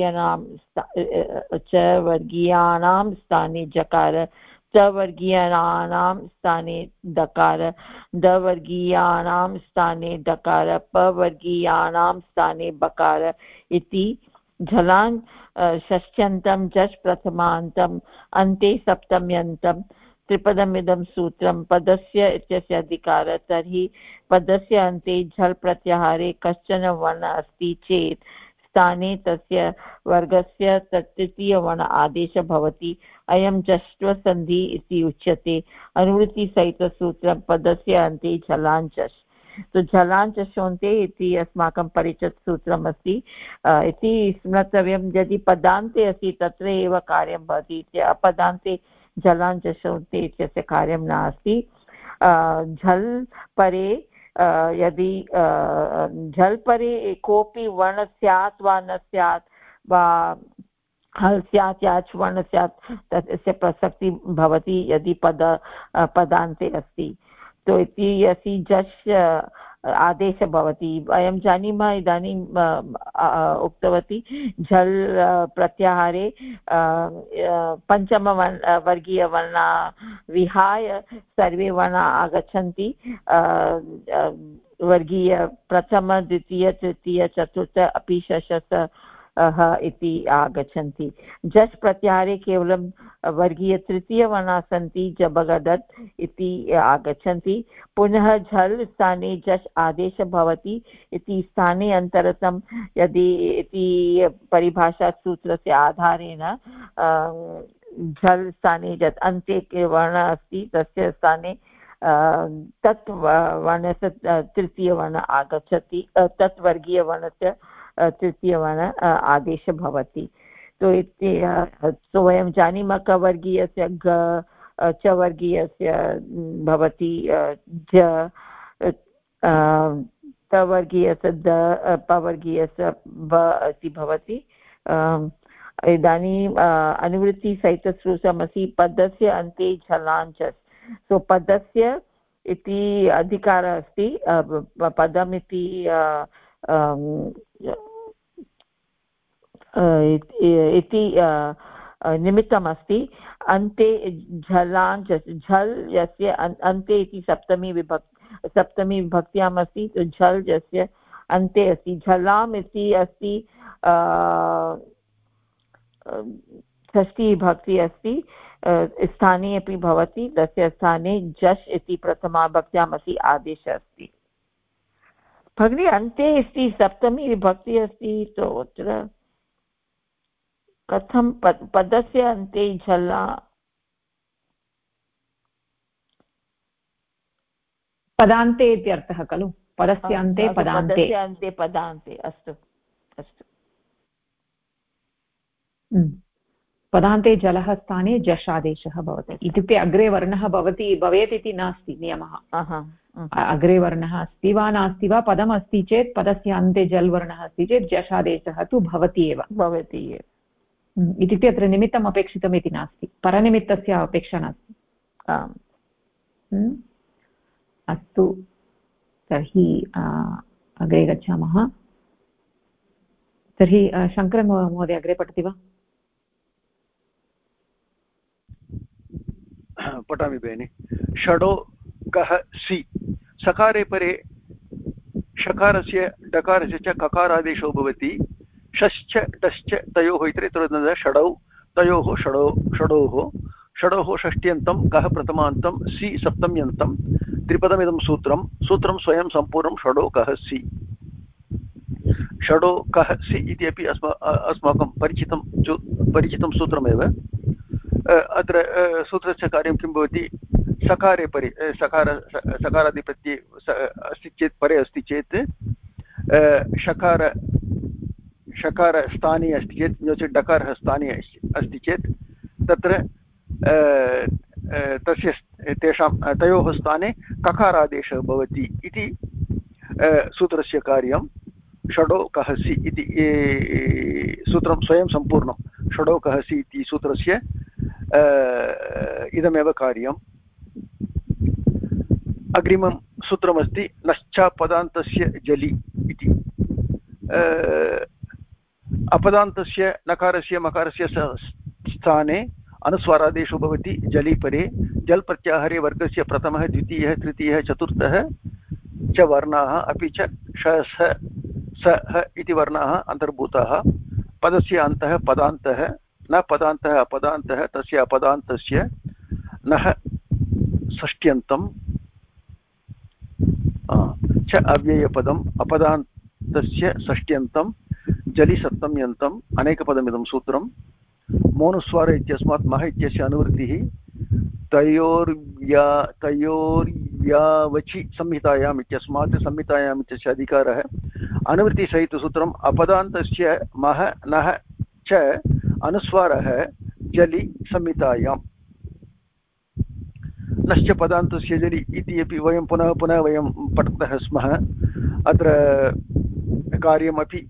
वर्गीयानां स्थाने जकार च वर्गीयानां स्थाने दकार द वर्गीयानां स्थाने दकार प वर्गीयानां स्थाने बकार इति झलान् षष्ठ्यन्तं जश् प्रथमान्तम् अन्ते सप्तम्यन्तं त्रिपदमिदं सूत्रं पदस्य इत्यस्य अधिकारः तर्हि पदस्य अन्ते झल् प्रत्याहारे कश्चन वर्णः अस्ति चेत् स्थाने तस्य वर्गस्य तृतीयवर्ण आदेशः भवति अयं जष्ट्वसन्धि इति उच्यते अनुवृत्तिसहितसूत्रं पदस्य अन्ते झलाञ्चस् तो झलाञ्चशोन्ते इति अस्माकं परिचितसूत्रम् अस्ति इति स्मर्तव्यं यदि पदान्ते अस्ति तत्र एव कार्यं भवति अपदान्ते झलाञ्चशोन्ते इत्यस्य कार्यं नास्ति झल् परे यदि झल् परे कोऽपि वर्णः स्यात् वा न स्यात् वा हल् स्यात् याच् वर्णः स्यात् तस्य प्रसक्तिः भवति यदि पदान्ते अस्ति तो इति यदि जश् आदेशः भवति वयं जानीमः इदानीं उक्तवती झल् प्रत्याहारे पञ्चमवर्गीयवर्णा विहाय सर्वे वर्णाः आगच्छन्ति वर्गीय प्रथम द्वितीय तृतीय चतुर्थ अपि षष्ठ इति आगच्छन्ति जस् प्रत्याहारे केवलं वर्गीय तृतीयवर्णाः सन्ति जबगदत् इति आगच्छन्ति पुनः झल् स्थाने जस् आदेशः भवति इति स्थाने अन्तरतं यदि इति परिभाषासूत्रस्य आधारेण झल् स्थाने यत् अन्ते वर्णः अस्ति तस्य स्थाने तत् वर्णस्य तृतीयवर्णः आगच्छति तत् वर्गीयवर्णस्य तृतीयवर्ण आदेशः भवति तो इति सो वयं जानीमः कवर्गीयस्य ग च वर्गीयस्य भवति ज तवर्गीयस्य द पवर्गीयस्य ब इति भवति इदानीम् अनुवृत्तिसहितसूत्रमस्ति पदस्य अन्ते झलाञ्चस् सो पदस्य इति अधिकारः अस्ति पदम् इति इति निमित्तमस्ति अन्ते झलाञ्चस् झल् यस्य अन्ते इति सप्तमी विभक्त्याम् अस्ति तो झल् यस्य अन्ते अस्ति झलाम् इति अस्ति षष्ठी विभक्ति अस्ति स्थाने अपि भवति तस्य स्थाने जश् इति प्रथमाविभक्त्याम् अस्ति आदेशः अस्ति भगिनी अन्ते अस्ति सप्तमी विभक्ति अस्ति तो अत्र कथं पदस्य अन्ते झला पदान्ते इत्यर्थः खलु पदस्य अन्ते पदान्ते अस्तु अस्तु पदान्ते जलः स्थाने जश् आदेशः भवति इत्युक्ते अग्रे वर्णः भवेत् इति नास्ति नियमः अग्रे वर्णः अस्ति वा नास्ति वा पदम् अस्ति चेत् पदस्य अन्ते जल् वर्णः अस्ति चेत् जश् आदेशः तु भवति एव इत्युक्ते अत्र निमित्तम् अपेक्षितम् इति नास्ति परनिमित्तस्य अपेक्षा नास्ति अस्तु तर्हि अग्रे गच्छामः तर्हि शङ्कर महोदय अग्रे पठति वा पठामि भगिनि षडो गः सि सकारे परे षकारस्य डकारस्य च ककारादेशो भवति षश्च डश्च तयोः इतरेतरद् षडौ तयोः षडोः षष्ट्यन्तं गः प्रथमान्तं सि सप्तम्यन्तं त्रिपदमिदं सूत्रं स्वयं सम्पूर्णं षडो गः सि षडो कः सि इति अपि अस्माकं परिचितं सूत्रमेव अत्र सूत्रस्य कार्यं किं भवति सकारे परे सकारादिप्रत्यये अस्ति चेत् परे अस्ति चेत् षकारस्थाने अस्ति चेत् नो चेत् डकारः स्थाने अस्ति चेत् तत्र तेषां तयोः स्थाने ककारादेशः भवति इति सूत्रस्य कार्यं षडो कहसि इति सूत्रं स्वयं सम्पूर्णं षडो कहसि इति सूत्रस्य इदमेव कार्यम् अग्रिमं सूत्रमस्ति नश्चापदान्तस्य जलि इति अपदान्तस्य नकारस्य मकारस्य स्थाने अनुस्वारादेशो भवति जलि परे जल् प्रत्याहारे वर्गस्य प्रथमः द्वितीयः तृतीयः चतुर्थः च वर्णाः अपि च ष स इति वर्णाः अन्तर्भूताः पदस्य अन्तः पदान्तः न पदान्तः अपदान्तः तस्य अपदान्तस्य नः षष्ट्यन्तं च अव्ययपदम् अपदान्तस्य षष्ट्यन्तं जलि सप्तम्यन्तम् अनेकपदमिदं सूत्रं मोनुस्वार इत्यस्मात् मह इत्यस्य अनुवृत्तिः तयोर्व्यावचि संहितायाम् इत्यस्मात् संहितायाम् इत्यस्य अधिकारः अनुवृत्तिसहितसूत्रम् अपदान्तस्य मह नः च अनुस्वारः जलि संहितायाम् नश्च पदान्तस्य जलि इति अपि वयं पुनः पुनः वयं पठन्तः स्मः अत्र कार्यमपि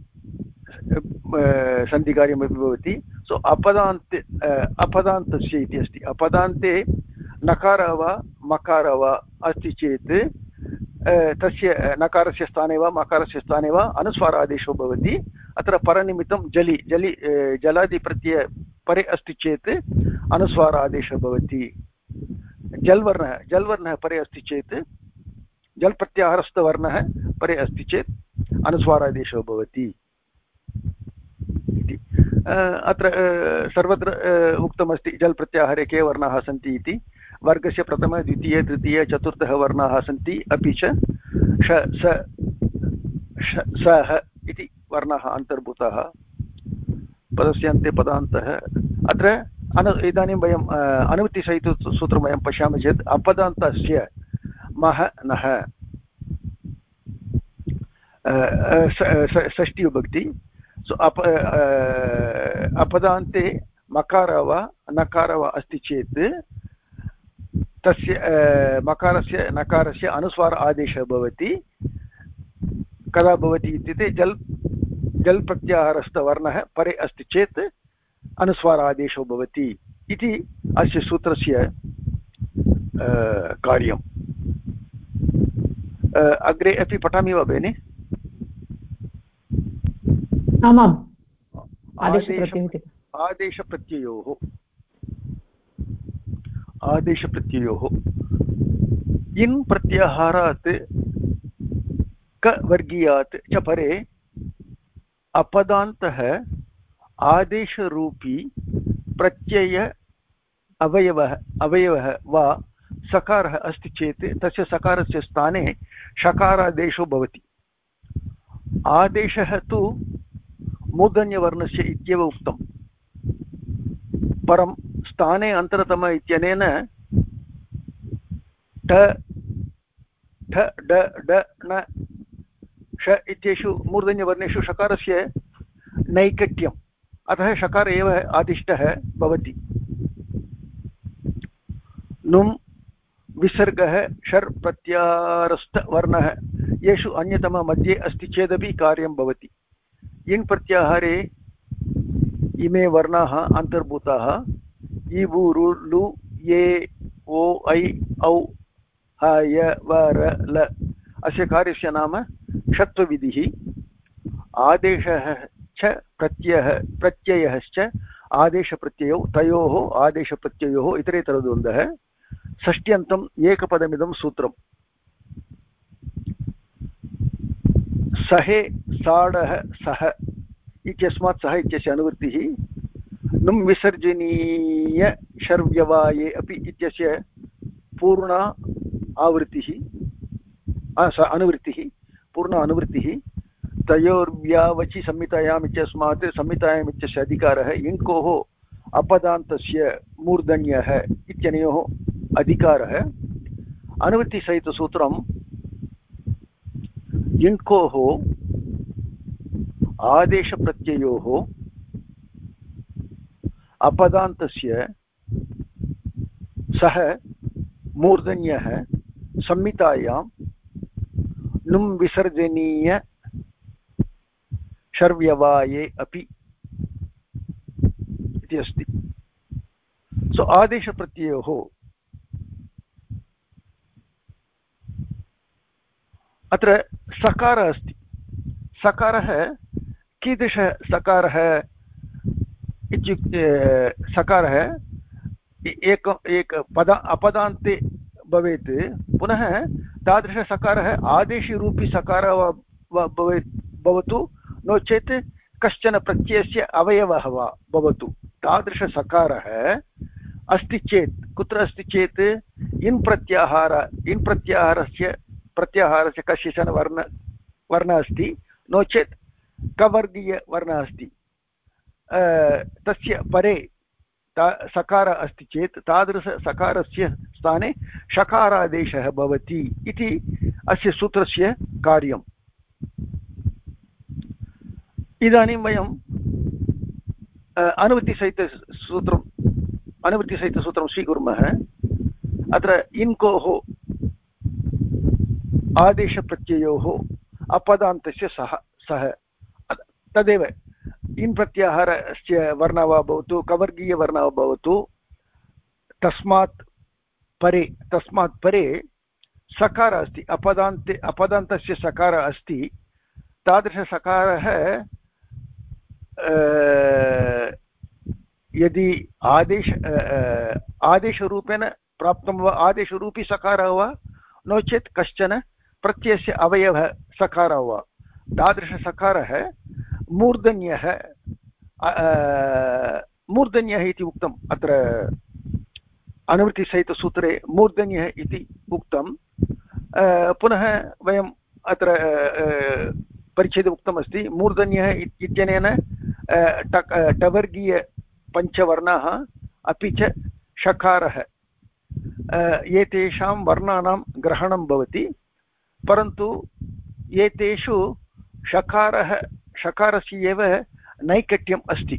सन्धिकार्यमपि भवति सो अपदान्ते अपदान्तस्य इति अस्ति अपदान्ते नकारः वा मकारः वा अस्ति चेत् तस्य नकारस्य स्थाने वा मकारस्य स्थाने वा अनुस्वारादेशो भवति अत्र परनिमित्तं जलि जलि जलादिप्रत्यय परे अस्ति चेत् अनुस्वारादेशः भवति जल्वर्णः परे अस्ति चेत् जल् प्रत्याहारस्थवर्णः परे अस्ति चेत् अनुस्वारादेशो भवति इति अत्र सर्वत्र उक्तमस्ति जल् प्रत्याहारे के वर्णाः सन्ति इति वर्गस्य प्रथम द्वितीय तृतीय चतुर्थः वर्णाः सन्ति अपि च सः इति वर्णाः अन्तर्भूताः पदस्य अन्ते पदान्तः अत्र इदानीं वयम् अनुवृत्तिसहितसूत्रं वयं पश्यामः चेत् अपदान्तस्य मह नः षष्ठी विभक्ति सो अपदान्ते मकारः वा नकारः वा अस्ति चेत् तस्य मकारस्य नकारस्य अनुस्वार आदेशः भवति कदा भवति इत्युक्ते जल् प्रत्याहारस्थवर्णः परे अस्ति चेत् अनुस्वार आदेशो भवति इति अस्य सूत्रस्य कार्यम् अग्रे अपि पठामि वा भगिनि आमाम् आदेशप्रत्ययोः इन् प्रत्याहारात् क वर्गीयात् च परे अपदान्तः आदेशरूपी प्रत्यय अवयवः वा सकारः अस्ति चेत् तस्य सकारस्य स्थाने षकारादेशो भवति आदेशः तु मूर्धन्यवर्णस्य इत्येव उक्तं परं स्थाने अन्तरतम इत्यनेन ठ ठ ड ड न ष इत्येषु मूर्धन्यवर्णेषु षकारस्य नैकट्यम् अतः षकार एव आदिष्टः भवति नुम् विसर्गः षर् प्रत्याहारस्थवर्णः येषु अन्यतमः मध्ये अस्ति चेदपि कार्यं भवति इन् प्रत्याहारे इमे वर्णाः अन्तर्भूताः इ वु रु लु ये ओ ऐ औ ह य व र ल अस्य कार्यस्य नाम षत्वविधिः आदेशः च प्रत्ययश्च आदेशप्रत्ययौ तयोः आदेशप्रत्ययोः इतरेतरद्वन्द्वः षष्ट्यन्तम् एकपदमिदं सूत्रम् सहे साडः सः इत्यस्मात् सः इत्यस्य अनुवृत्तिः नुम् विसर्जनीय शर्व्यवाये अपि इत्यस्य पूर्णा आवृत्तिः अनुवृत्तिः पूर्णा अनुवृत्तिः तयोर्व्यावचि संहितायाम् इत्यस्मात् संहितायाम् इत्यस्य अधिकारः इङ्कोः अपदान्तस्य मूर्धन्यः इत्यनयोः अधिकारः अनुवृत्तिसहितसूत्रम् इङ्कोः आदेशप्रत्ययोः अपदान्तस्य सः मूर्धन्यः संहितायां नुम् विसर्जनीय शर्व्यवाये अपि इति अस्ति सो आदेशप्रत्ययोः अत्र सकारः अस्ति सकारः कीदृशः सकारः इत्युक्ते सकारः एक अपदान्ते भवेत् पुनः तादृशसकारः आदेशरूपी सकारः वा भवतु नो चेत् कश्चन प्रत्ययस्य अवयवः वा भवतु तादृशसकारः अस्ति चेत् कुत्र अस्ति चेत् इन् प्रत्याहारस्य कश्चन वर्णः अस्ति नो चेत् कवर्गीयवर्णः अस्ति तस्य परे सकार अस्ति चेत् तादृशसकारस्य स्थाने षकारादेशः भवति इति अस्य सूत्रस्य कार्यम् इदानीं वयम् अनुवृत्तिसहितसूत्रं स्वीकुर्मः अत्र इन्कोः आदेशप्रत्ययोः अपदान्तस्य सह तदेव इन् प्रत्याहारस्य वर्णः वा भवतु कवर्गीयवर्णः वा भवतु तस्मात् परे सकारः अस्ति अपदान्तस्य सकारः अस्ति तादृशसकारः यदि आदेशरूपेण प्राप्तं वा आदेशरूपी सकारः वा नो चेत् कश्चन प्रत्ययस्य अवयवः सकारः वा तादृशसकारः मूर्धन्यः इति उक्तम् अत्र अनुवृत्तिसहितसूत्रे मूर्धन्यः इति उक्तं पुनः वयम् अत्र परिच्छेदे उक्तमस्ति मूर्धन्यः इत्यनेन टवर्गीयपञ्चवर्णाः अपि च षकारः एतेषां वर्णानां ग्रहणं भवति परन्तु एतेषु षकारस्य एव नैकट्यम् अस्ति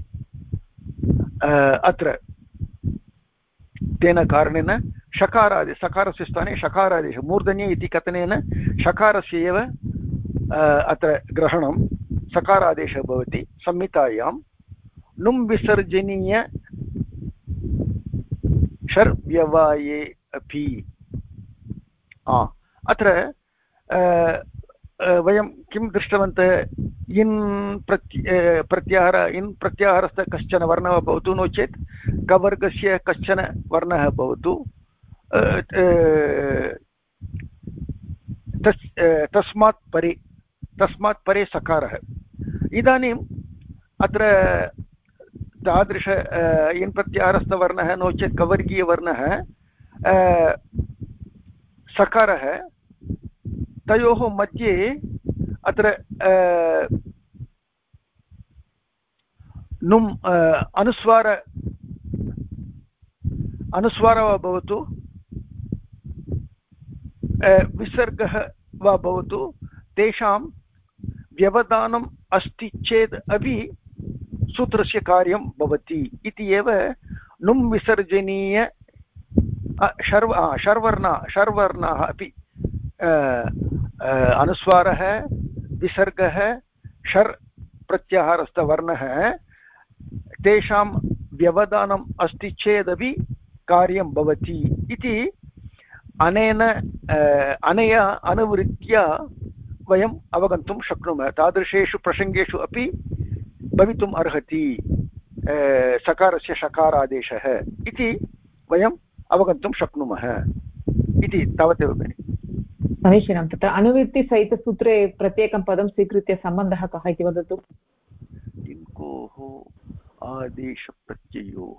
अत्र तेन कारणेन सकारस्य स्थाने षकारादेशः मूर्धन्य इति कथनेन षकारस्य एव अत्र ग्रहणं सकारादेशः भवति संहितायां नुं विसर्जनीय षर्व्यवाये अपि अत्र वयं किं दृष्टवन्तः इन् प्रत्याहारस्थ कश्चन वर्णः भवतु नो चेत् कवर्गस्य कश्चन वर्णः भवतु तस्मात् परे सकारः इदानीम् अत्र तादृश इन् प्रत्याहारस्थवर्णः नो चेत् कवर्गीयवर्णः सकारः तयोः मध्ये अत्र नुम् अनुस्वारः वा भवतु विसर्गः वा भवतु तेषां व्यवधानम् अस्ति चेत् अपि सूत्रस्य कार्यं भवति इति एव नुं विसर्जनीय षर्वर्णाः अपि अनुस्वारः विसर्गः षर् प्रत्याहारस्थवर्णः तेषां व्यवधानम् अस्ति चेदपि कार्यं भवति इति अनया अनुवृत्त्या वयम् अवगन्तुं शक्नुमः तादृशेषु प्रसङ्गेषु अपि भवितुम् अर्हति सकारस्य षकारादेशः इति वयम् अवगन्तुं शक्नुमः इति तावदेव भगिनि समीचीनं तत्र अनुवृत्तिसहितसूत्रे प्रत्येकं पदं स्वीकृत्य सम्बन्धः कः इति वदतु इन्कोः आदेशप्रत्ययोः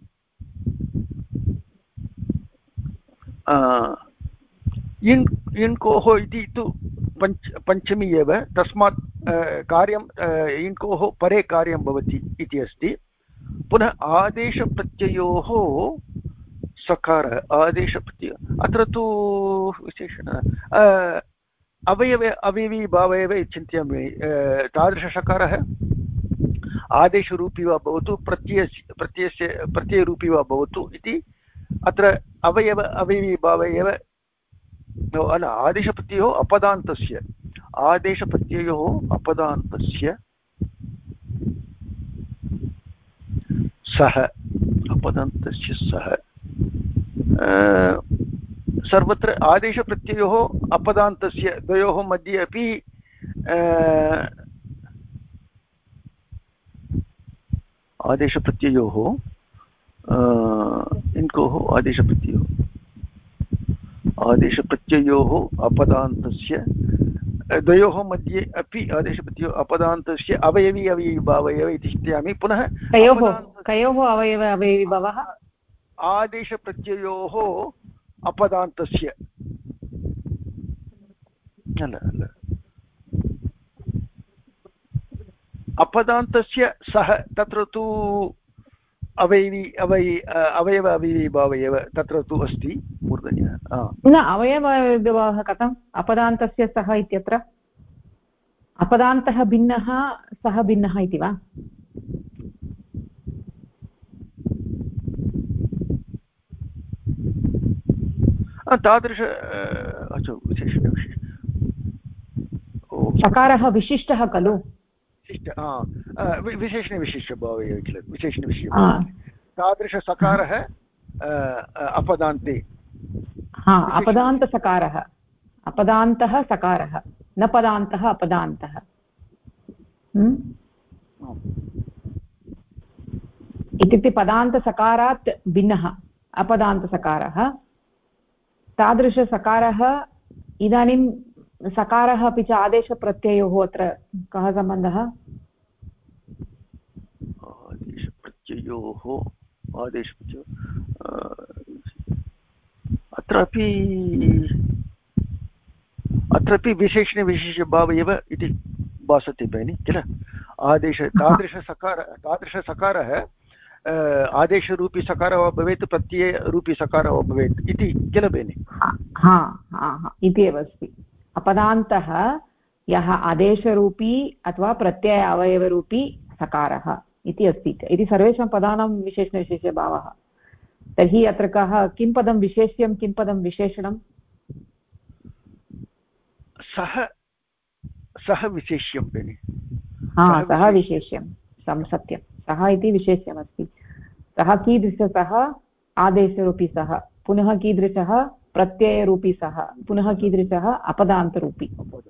इन्कोः इति तु पञ्चमी एव तस्मात् कार्यं इन्कोः परे कार्यं भवति इति अस्ति पुनः आदेशप्रत्ययोः सकारः आदेशप्रत्यय अत्र तु विशेषण अवयवी भावः एव चिन्तयामि तादृशसकारः आदेशरूपी वा भवतु प्रत्ययरूपी वा भवतु इति अत्र अवयवी भावः एव आदेशप्रत्ययोः अपदान्तस्य सः सर्वत्र आदेशप्रत्ययोः अपदान्तस्य द्वयोः मध्ये अपि आदेशप्रत्ययोः इन्कोः आदेशप्रत्ययोः अपदान्तस्य द्वयोः मध्ये अपि आदेशप्रत्ययोः अपदान्तस्य अवयवी भावः एव इति चिन्तयामि पुनः कयोः अवयवी भावः आदेशप्रत्ययोः अपदान्तस्य अपदान्तस्य सः तत्र तु अवयव अवयवीभाव एव तत्र तु अस्ति मूर्धन्यः न अवयवभावः कथम् अपदान्तस्य सः इत्यत्र अपदान्तः भिन्नः सः भिन्नः इति वा तादृश सकारः विशिष्टः खलु विशेषणविशिष्टभावः एव किल विशेषणविशिष्टभावः तादृशसकारः अपदान्ते अपदान्तसकारः अपदान्तः सकारः न पदान्तः अपदान्तः इत्युक्ते पदान्तसकारात् भिन्नः अपदान्तसकारः तादृशसकारः इदानीं सकारः अपि च आदेशप्रत्ययोः अत्र कः सम्बन्धः अत्रापि विशेषणविशेषभाव एव इति भासते भगिनि किल तादृशसकारः आदेशरूपी सकारः वा भवेत् प्रत्ययरूपी सकारः वा भवेत् इति किल भगिनि इति एव अस्ति अपदान्तः यः आदेशरूपी अथवा प्रत्यय अवयवरूपी सकारः इति अस्ति इति सर्वेषां पदानां विशेषणविशेषभावः तर्हि अत्र कः किं पदं विशेष्यं किं पदं विशेषणं सः विशेष्यं भगिनि सः विशेष्यं सत्यं सः इति विशेष्यमस्ति सः कीदृशः आदेशरूपी सः पुनः कीदृशः प्रत्ययरूपी सः पुनः कीदृशः अपदान्तरूपी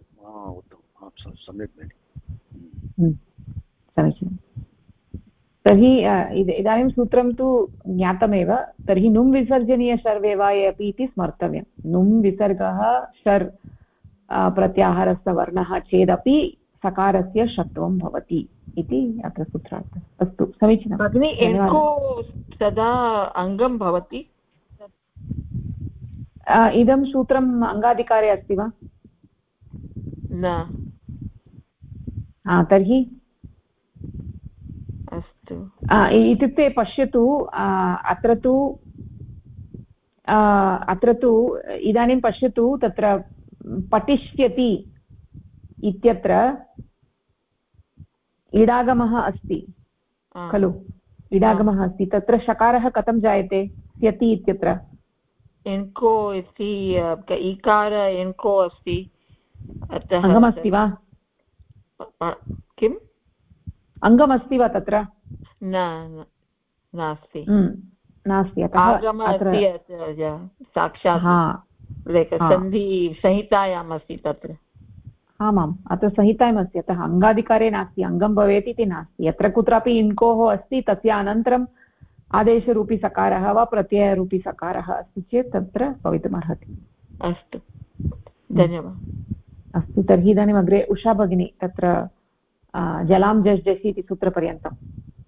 समीचीनं तर्हि इदानीं सूत्रं तु ज्ञातमेव तर्हि नुं विसर्जनीय शर्वेवाय अपि इति स्मर्तव्यं नुं विसर्गः शर् प्रत्याहारस्य वर्णः चेदपि सकारस्य षत्वं भवति इति अत्र सूत्रार्थः अस्तु समीचीनं भगिनी एन्को सदा अङ्गं भवति इदं सूत्रम् अङ्गाधिकारे अस्ति वा न तर्हि अस्तु इत्युक्ते पश्यतु अत्र तु इदानीं पश्यतु तत्र पठिष्यति इत्यत्र इडागमः अस्ति खलु इडागमः अस्ति तत्र शकारः कथं जायते स्यति इत्यत्र एन्को इति इकार एन्को अस्ति अतः अङ्गमस्ति वा किम् अङ्गमस्ति वा तत्र नास्ति नास्ति अतः साक्षात् सन्धि संहितायाम् अस्ति तत्र आमाम् अत्र संहितायामस्ति अतः अङ्गाधिकारे नास्ति अङ्गं भवेत् इति नास्ति यत्र कुत्रापि इन्कोः अस्ति तस्य अनन्तरम् आदेशरूपी सकारः वा प्रत्ययरूपी सकारः अस्ति चेत् तत्र भवितुमर्हति अस्तु धन्यवादः अस्तु तर्हि इदानीम् अग्रे उषा भगिनी तत्र जलां जस् जसि इति सूत्रपर्यन्तम्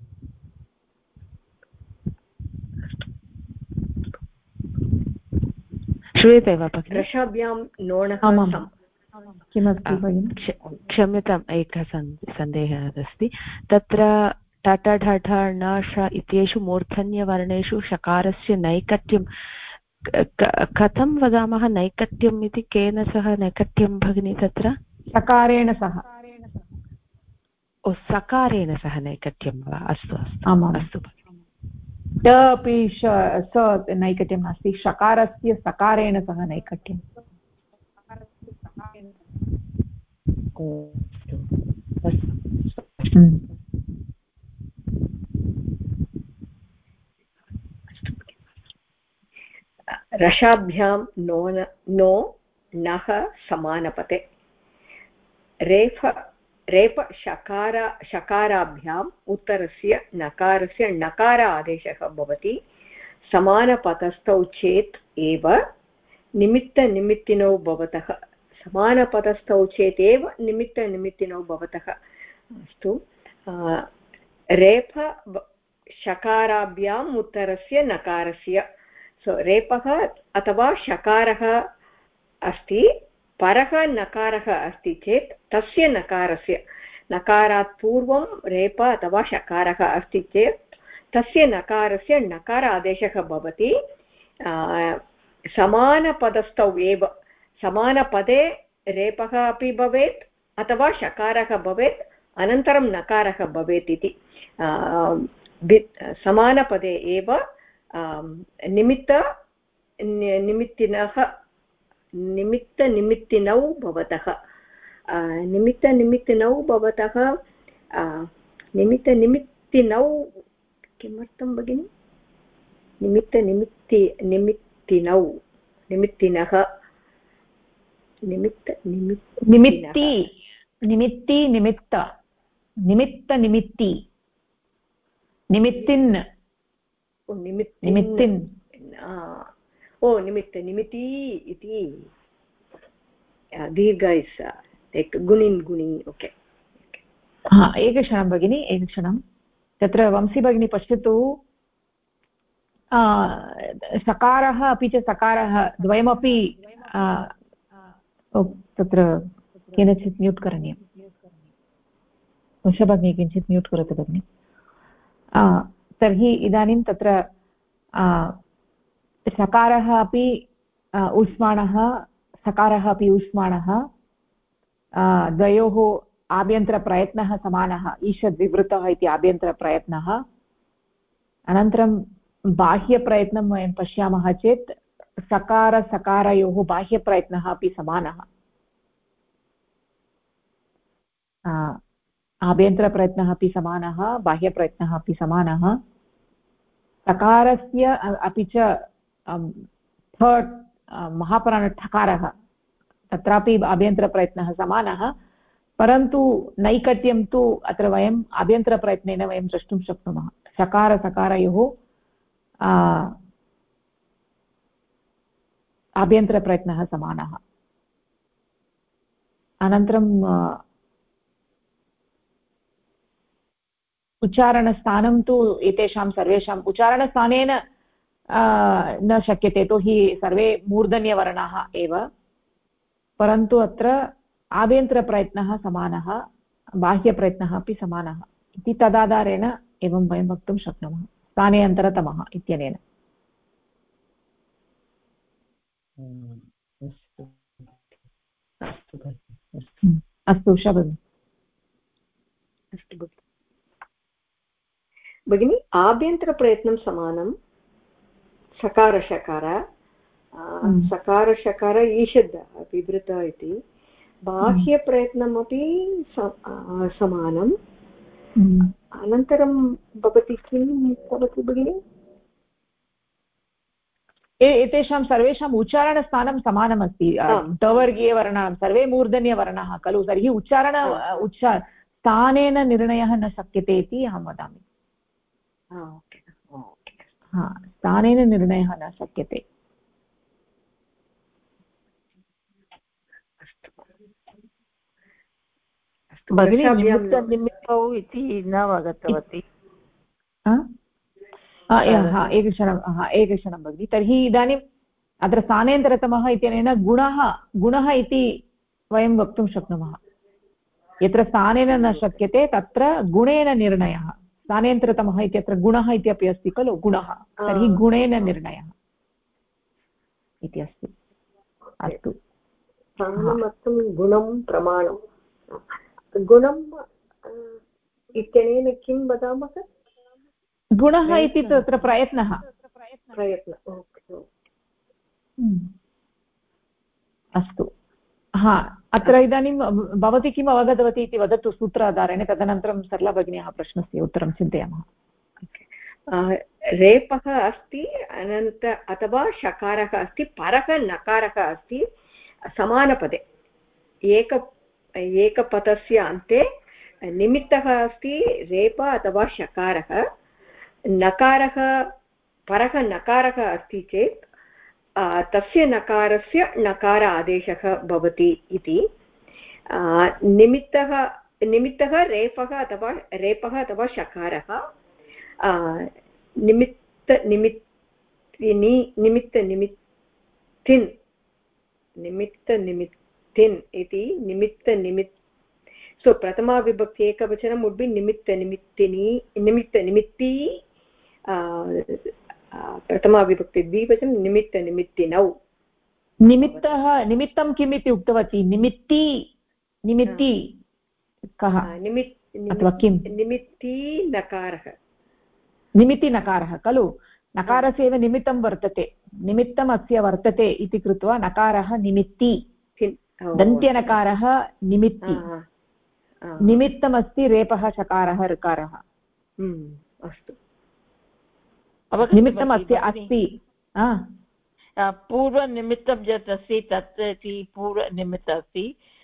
श्रूयते वा भगिनि रसाभ्यां नोणः किमस्ति भगिनि क्षम्यताम् एकः सन्देहः अस्ति तत्र टट ढठ ण श इत्येषु मूर्धन्यवर्णेषु शकारस्य नैकट्यं कथं वदामः नैकट्यम् इति केन सह नैकट्यं भगिनी तत्र सकारेण सह सकारेण सह नैकट्यं वा अस्तु अस्तु अस्तु अपि स नैकट्यं नास्ति शकारस्य सकारेण सह नैकट्यम् रसाभ्यां नो नः समानपते रेफ शकाराभ्याम् उत्तरस्य नकारस्य नकार आदेशः भवति समानपदस्थौ चेत् एव निमित्तनिमित्तिनौ भवतः समानपदस्थौ चेत् एव निमित्तनिमित्तिनौ भवतः अस्तु रेफ शकाराभ्याम् उत्तरस्य नकारस्य रेपः अथवा शकारः अस्ति परः नकारः अस्ति चेत् तस्य नकारस्य नकारात् पूर्वं रेप अथवा शकारः अस्ति चेत् तस्य नकारस्य नकार आदेशः भवति समानपदस्थौ एव समानपदे रेपः अपि भवेत् अथवा शकारः भवेत् अनन्तरं नकारः भवेत् इति समानपदे एव निमित्तनिमित्तिनौ भवतः निमित्तनिमित्तिनौ किमर्थं भगिनि निमित्तिनः निमित्ति इति दीर्घ इस् लैक् गुणि ओके एकक्षणं भगिनि एकक्षणं तत्र वंशी भगिनी पश्यतु सकारः अपि च सकारः द्वयमपि तत्र केनचित् म्यूट् करणीयं उषा भगिनी किञ्चित् म्यूट् करोतु भगिनि तर्हि इदानीं तत्र सकारः अपि ऊष्माणः सकारः अपि ऊष्माणः द्वयोः आभ्यन्तरप्रयत्नः समानः ईषद्विवृतः इति आभ्यन्तरप्रयत्नः अनन्तरं बाह्यप्रयत्नं वयं पश्यामः चेत् सकारसकारयोः बाह्यप्रयत्नः अपि समानः आभ्यन्तरप्रयत्नः अपि समानः बाह्यप्रयत्नः अपि समानः सकारस्य अपि च थर्ड् महाप्राणठकारः तत्रापि आभ्यन्तरप्रयत्नः समानः परन्तु नैकट्यं तु अत्र वयम् आभ्यन्तरप्रयत्नेन वयं द्रष्टुं शक्नुमः सकारसकारयोः आभ्यन्तरप्रयत्नः समानः अनन्तरं उच्चारणस्थानं तु एतेषां सर्वेषाम् उच्चारणस्थानेन न शक्यते यतोहि सर्वे मूर्धन्यवर्णाः एव परन्तु अत्र आभ्यन्तरप्रयत्नः समानः बाह्यप्रयत्नः अपि समानः इति तदाधारेण एवं वयं वक्तुं शक्नुमः स्थाने अन्तरतमः इत्यनेन अस्तु उषा भगिनी अस्तु भगिनि आभ्यन्तरप्रयत्नं समानं सकारशकार सकारशकार ईषद् विवृत इति बाह्यप्रयत्नमपि समानम् अनन्तरं भवति किं भवति भगिनि एतेषां सर्वेषाम् उच्चारणस्थानं समानमस्ति टवर्गीयवर्णानां सर्वे मूर्धन्यवर्णाः खलु तर्हि स्थानेन निर्णयः न शक्यते इति अहं वदामि स्थानेन निर्णयः न शक्यते निमित्तौ इति न अवगतवती एकक्षणं भगिनि तर्हि इदानीम् अत्र स्थानेन्तरतमः इत्यनेन गुणः इति वयं वक्तुं शक्नुमः यत्र स्थानेन न शक्यते तत्र गुणेन निर्णयः स्थानेन्तरतमः इत्यत्र गुणः इत्यपि अस्ति खलु गुणः तर्हि गुणेन निर्णयः इति अस्ति अस्तु स्थानमर्थं गुणं प्रमाणं गुणम् इत्यनेन किं वदामः गुणः इति तत्र प्रयत्नः अस्तु अत्र इदानीं भवती किम् अवगतवती इति वदतु सूत्राधारेण तदनन्तरं सरला भगिन्याः प्रश्नस्य उत्तरं चिन्तयामः रेपः अस्ति अथवा शकारः अस्ति परः नकारः अस्ति समानपदे एकपदस्य अन्ते निमित्तः अस्ति रेप अथवा शकारः नकारः परः नकारः अस्ति चेत् तस्य नकारस्य नकार आदेशः भवति इति निमित्तः रेपः अथवा शकारः निमित्तनिमित्तिन् इति निमित्तनिमित् सो प्रथमा विभक्ति एकवचनं वुड् बि निमित्तनिमित्ती प्रथमा विभक्ति द्विवचनं निमित्तनिमित्तिनौ निमित्तं किम् इति उक्तवती निमित्ति कः अथवा किं निमित्ती नकारः खलु नकारस्य एव निमित्तं वर्तते निमित्तम् अस्य वर्तते इति कृत्वा नकारः निमित्ति दन्त्यनकारः निमित्ति निमित्तमस्ति रेपः शकारः ऋकारः अस्तु निमित्तम् अस्ति पूर्वनिमित्तं यत् अस्ति तत् इति पूर्वनिमित्त अस्ति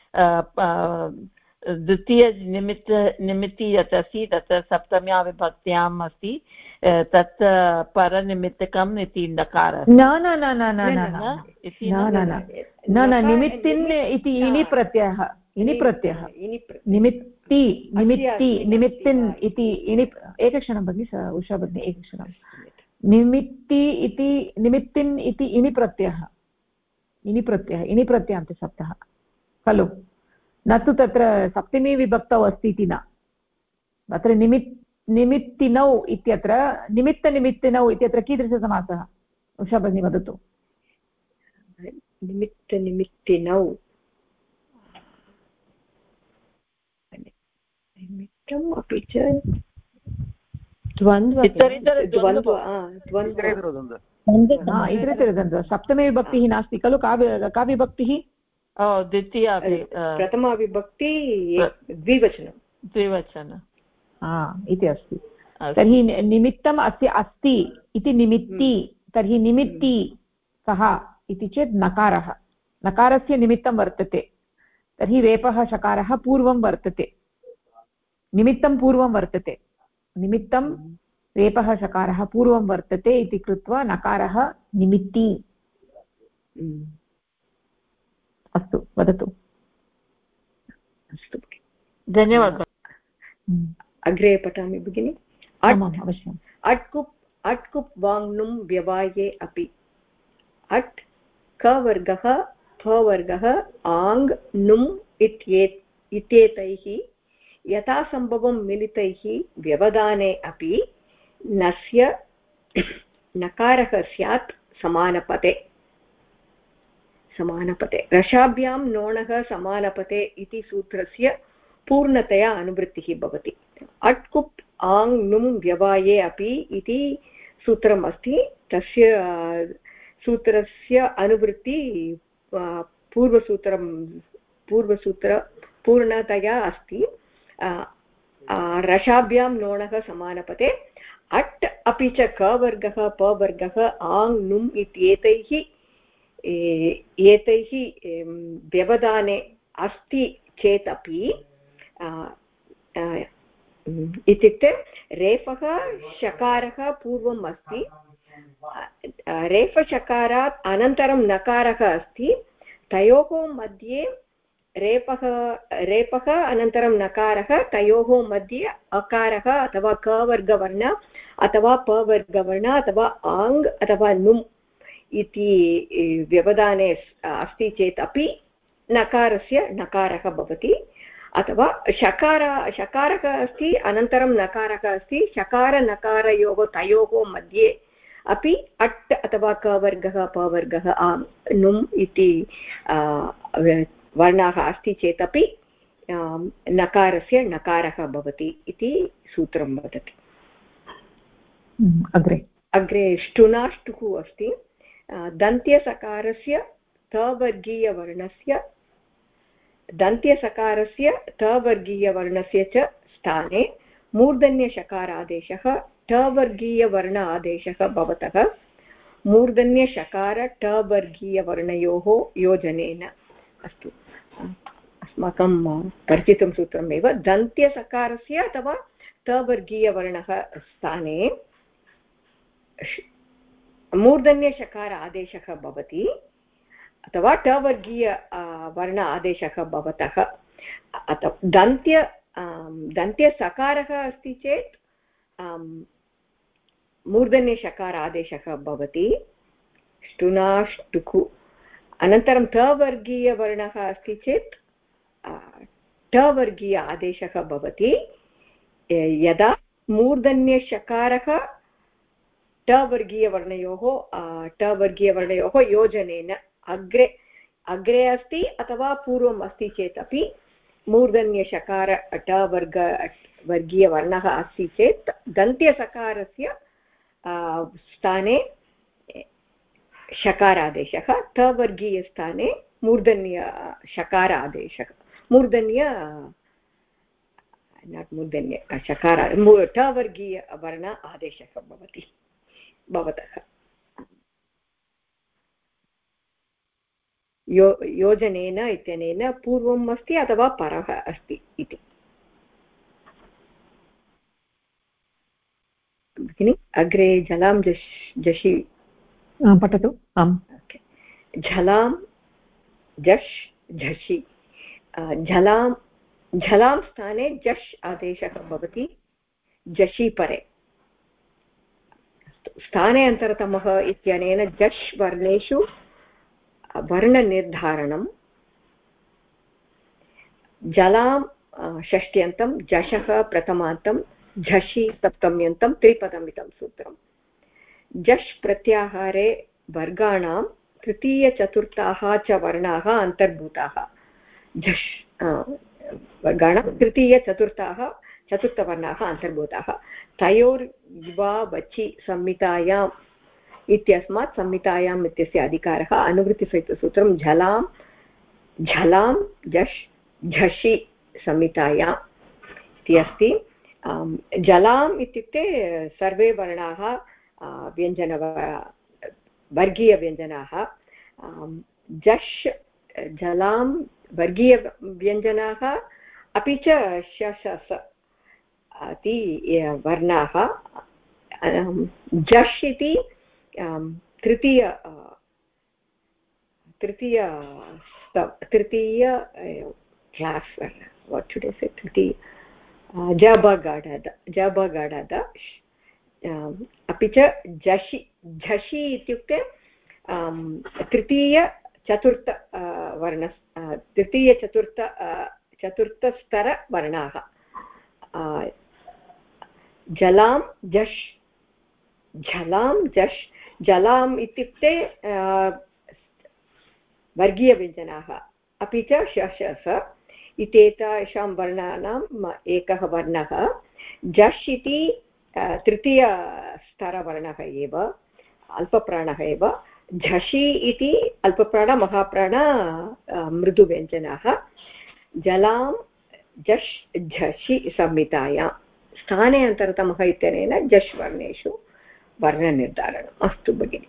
द्वितीयनिमित्ति यत् अस्ति तत् सप्तम्या विभक्त्याम् अस्ति तत् परनिमित्तकम् इति नकारः न निमित्तिन् इति इनि प्रत्ययः निमित्तिन् इति इनि एकक्षणं भगिनि उषा भगिनि एकक्षणं निमित्तिन् इति इनि प्रत्ययः इनि प्रत्ययान्तसप्तः खलु न तु तत्र सप्तमी विभक्तौ अस्ति इति न अत्र निमित्तिनौ इत्यत्र निमित्तनिमित्तिनौ इत्यत्र कीदृशसमासः उषा भगिनी वदतु निमित्तनिमित्तिनौ निमित्तम् अपि च इतरेतरद्वन्द्व सप्तमी विभक्तिः नास्ति खलु का विभक्तिः द्वितीया प्रथमा विभक्ति द्विवचनं इति अस्ति तर्हि निमित्तम् अस्य अस्ति इति निमित्ति तर्हि निमित्ति कः इति चेत् नकारः नकारस्य निमित्तं वर्तते तर्हि रेपः शकारः पूर्वं वर्तते निमित्तं पूर्वं वर्तते निमित्तं रेपः शकारः पूर्वं वर्तते इति कृत्वा नकारः निमित्ति अस्तु वदतु अस्तु धन्यवादः अग्रे पठामि भगिनि अवश्यम् अट्कुप् वाङ्नुं व्यवाये अपि अट् कवर्गः फवर्गः आङ् नुम् इत्येतैः यथासम्भवं मिलितैः व्यवधाने अपि नस्य नकारः स्यात् समानपदे रसाभ्यां नोणः समानपदे इति सूत्रस्य पूर्णतया अनुवृत्तिः भवति अट्कुप् आङ् नुम् व्यवाये अपि इति सूत्रम् अस्ति तस्य सूत्रस्य अनुवृत्ति पूर्वसूत्र पूर्णतया अस्ति रसाभ्यां नोणः समानपदे अट् अपि च कवर्गः पवर्गः आङ् नुम् इत्येतैः व्यवधाने अस्ति चेदपि इत्युक्ते रेफः शकारः पूर्वम् अस्ति रेफशकारात् अनन्तरं नकारः अस्ति तयोः मध्ये रेपः अनन्तरं नकारः तयोः मध्ये अकारः अथवा कवर्गवर्ण अथवा पवर्गवर्ण अथवा आङ् अथवा नुम् इति व्यवधाने अस्ति चेत् अपि नकारस्य नकारः भवति अथवा शकारः अस्ति अनन्तरं नकारः अस्ति शकारनकारयोः तयोः मध्ये अपि अट् अथवा कवर्गः पवर्गः आङ् नुम् इति वर्णाः अस्ति चेत् अपि नकारस्य नकारः भवति इति सूत्रं वदति अग्रे ष्टुनाष्टुः अस्ति दन्त्यसकारस्य तवर्गीयवर्णस्य च स्थाने मूर्धन्यशकारादेशः टवर्गीयवर्ण आदेशः भवतः मूर्धन्यशकार टवर्गीयवर्णयोः योजनेन अस्तु अस्माकं परिचितं सूत्रमेव दन्त्यसकारस्य अथवा टवर्गीयवर्णः स्थाने मूर्धन्यशकार आदेशः भवति अथवा टवर्गीय वर्ण आदेशः भवतः दन्त्यसकारः अस्ति चेत् मूर्धन्यषकार आदेशः भवति ष्टुनाष्टुकु अनन्तरं टवर्गीयवर्णः अस्ति चेत् टवर्गीय आदेशः भवति यदा मूर्धन्यषकारः टवर्गीयवर्णयोः योजनेन अग्रे अस्ति अथवा पूर्वम् अस्ति चेत् अपि मूर्धन्यषकार वर्गीयवर्णः अस्ति चेत् दन्त्यसकारस्य स्थाने शकारादेशः टवर्गीयस्थाने मूर्धन्यषकार आदेशः टवर्गीयवर्ण आदेशः भवति भवतः योजनेन इत्यनेन पूर्वम् अस्ति अथवा परः अस्ति इति भगिनि अग्रे जलां जषि पठतु आम् झलां झष् झषि झलां स्थाने झष् आदेशः भवति झषि परे स्थाने अन्तरतमः इत्यनेन झष् वर्णेषु वर्णनिर्धारणं जलां षष्ट्यन्तं झषः प्रथमान्तं झषि सप्तम्यन्तं त्रिपदमिदं सूत्रम् झष् प्रत्याहारे वर्गाणां तृतीयचतुर्थाः च वर्णाः अन्तर्भूताः झष् वर्गाणां चतुर्थवर्णाः अन्तर्भूताः तयोर्वा वचि संहितायाम् इत्यस्मात् संहितायाम् इत्यस्य अधिकारः अनुवृत्तिसहितसूत्रं झलां झष् झषि संहितायाम् इति अस्ति जलाम् इत्युक्ते सर्वे वर्णाः वर्गीयव्यञ्जनाः झष् जलां वर्गीयव्यञ्जनाः अपि च शशस इति वर्णाः झष् इति तृतीय क्लास् वर्ण वाट् शुड् ऐ से तृतीय जबगडद अपि च झषि झषि इत्युक्ते चतुर्थस्तरवर्णाः जलां झष् जलाम् इत्युक्ते वर्गीयव्यञ्जनाः अपि च शशस इत्येतेषां वर्णानाम् एकः वर्णः झष् इति तृतीयस्तरवर्णः एव अल्पप्राणः एव झषि इति अल्पप्राण महाप्राण मृदुव्यञ्जनाः जलां झष् झषि संहितायां स्थाने अन्तरतमः इत्यनेन झष् वर्णेषु वर्णनिर्धारणम् अस्तु भगिनि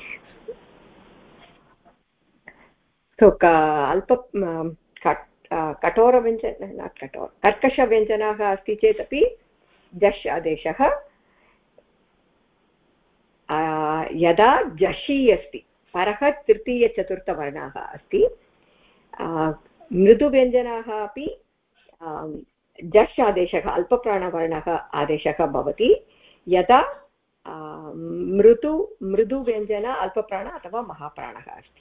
कर्कषव्यञ्जनाः अस्ति चेदपि झष् आदेशः यदा झषि अस्ति परः तृतीयचतुर्थवर्णाः अस्ति मृदुव्यञ्जनाः अपि झष् आदेशः अल्पप्राणवर्णः आदेशः भवति यदा मृदुव्यञ्जन अल्पप्राण अथवा महाप्राणः अस्ति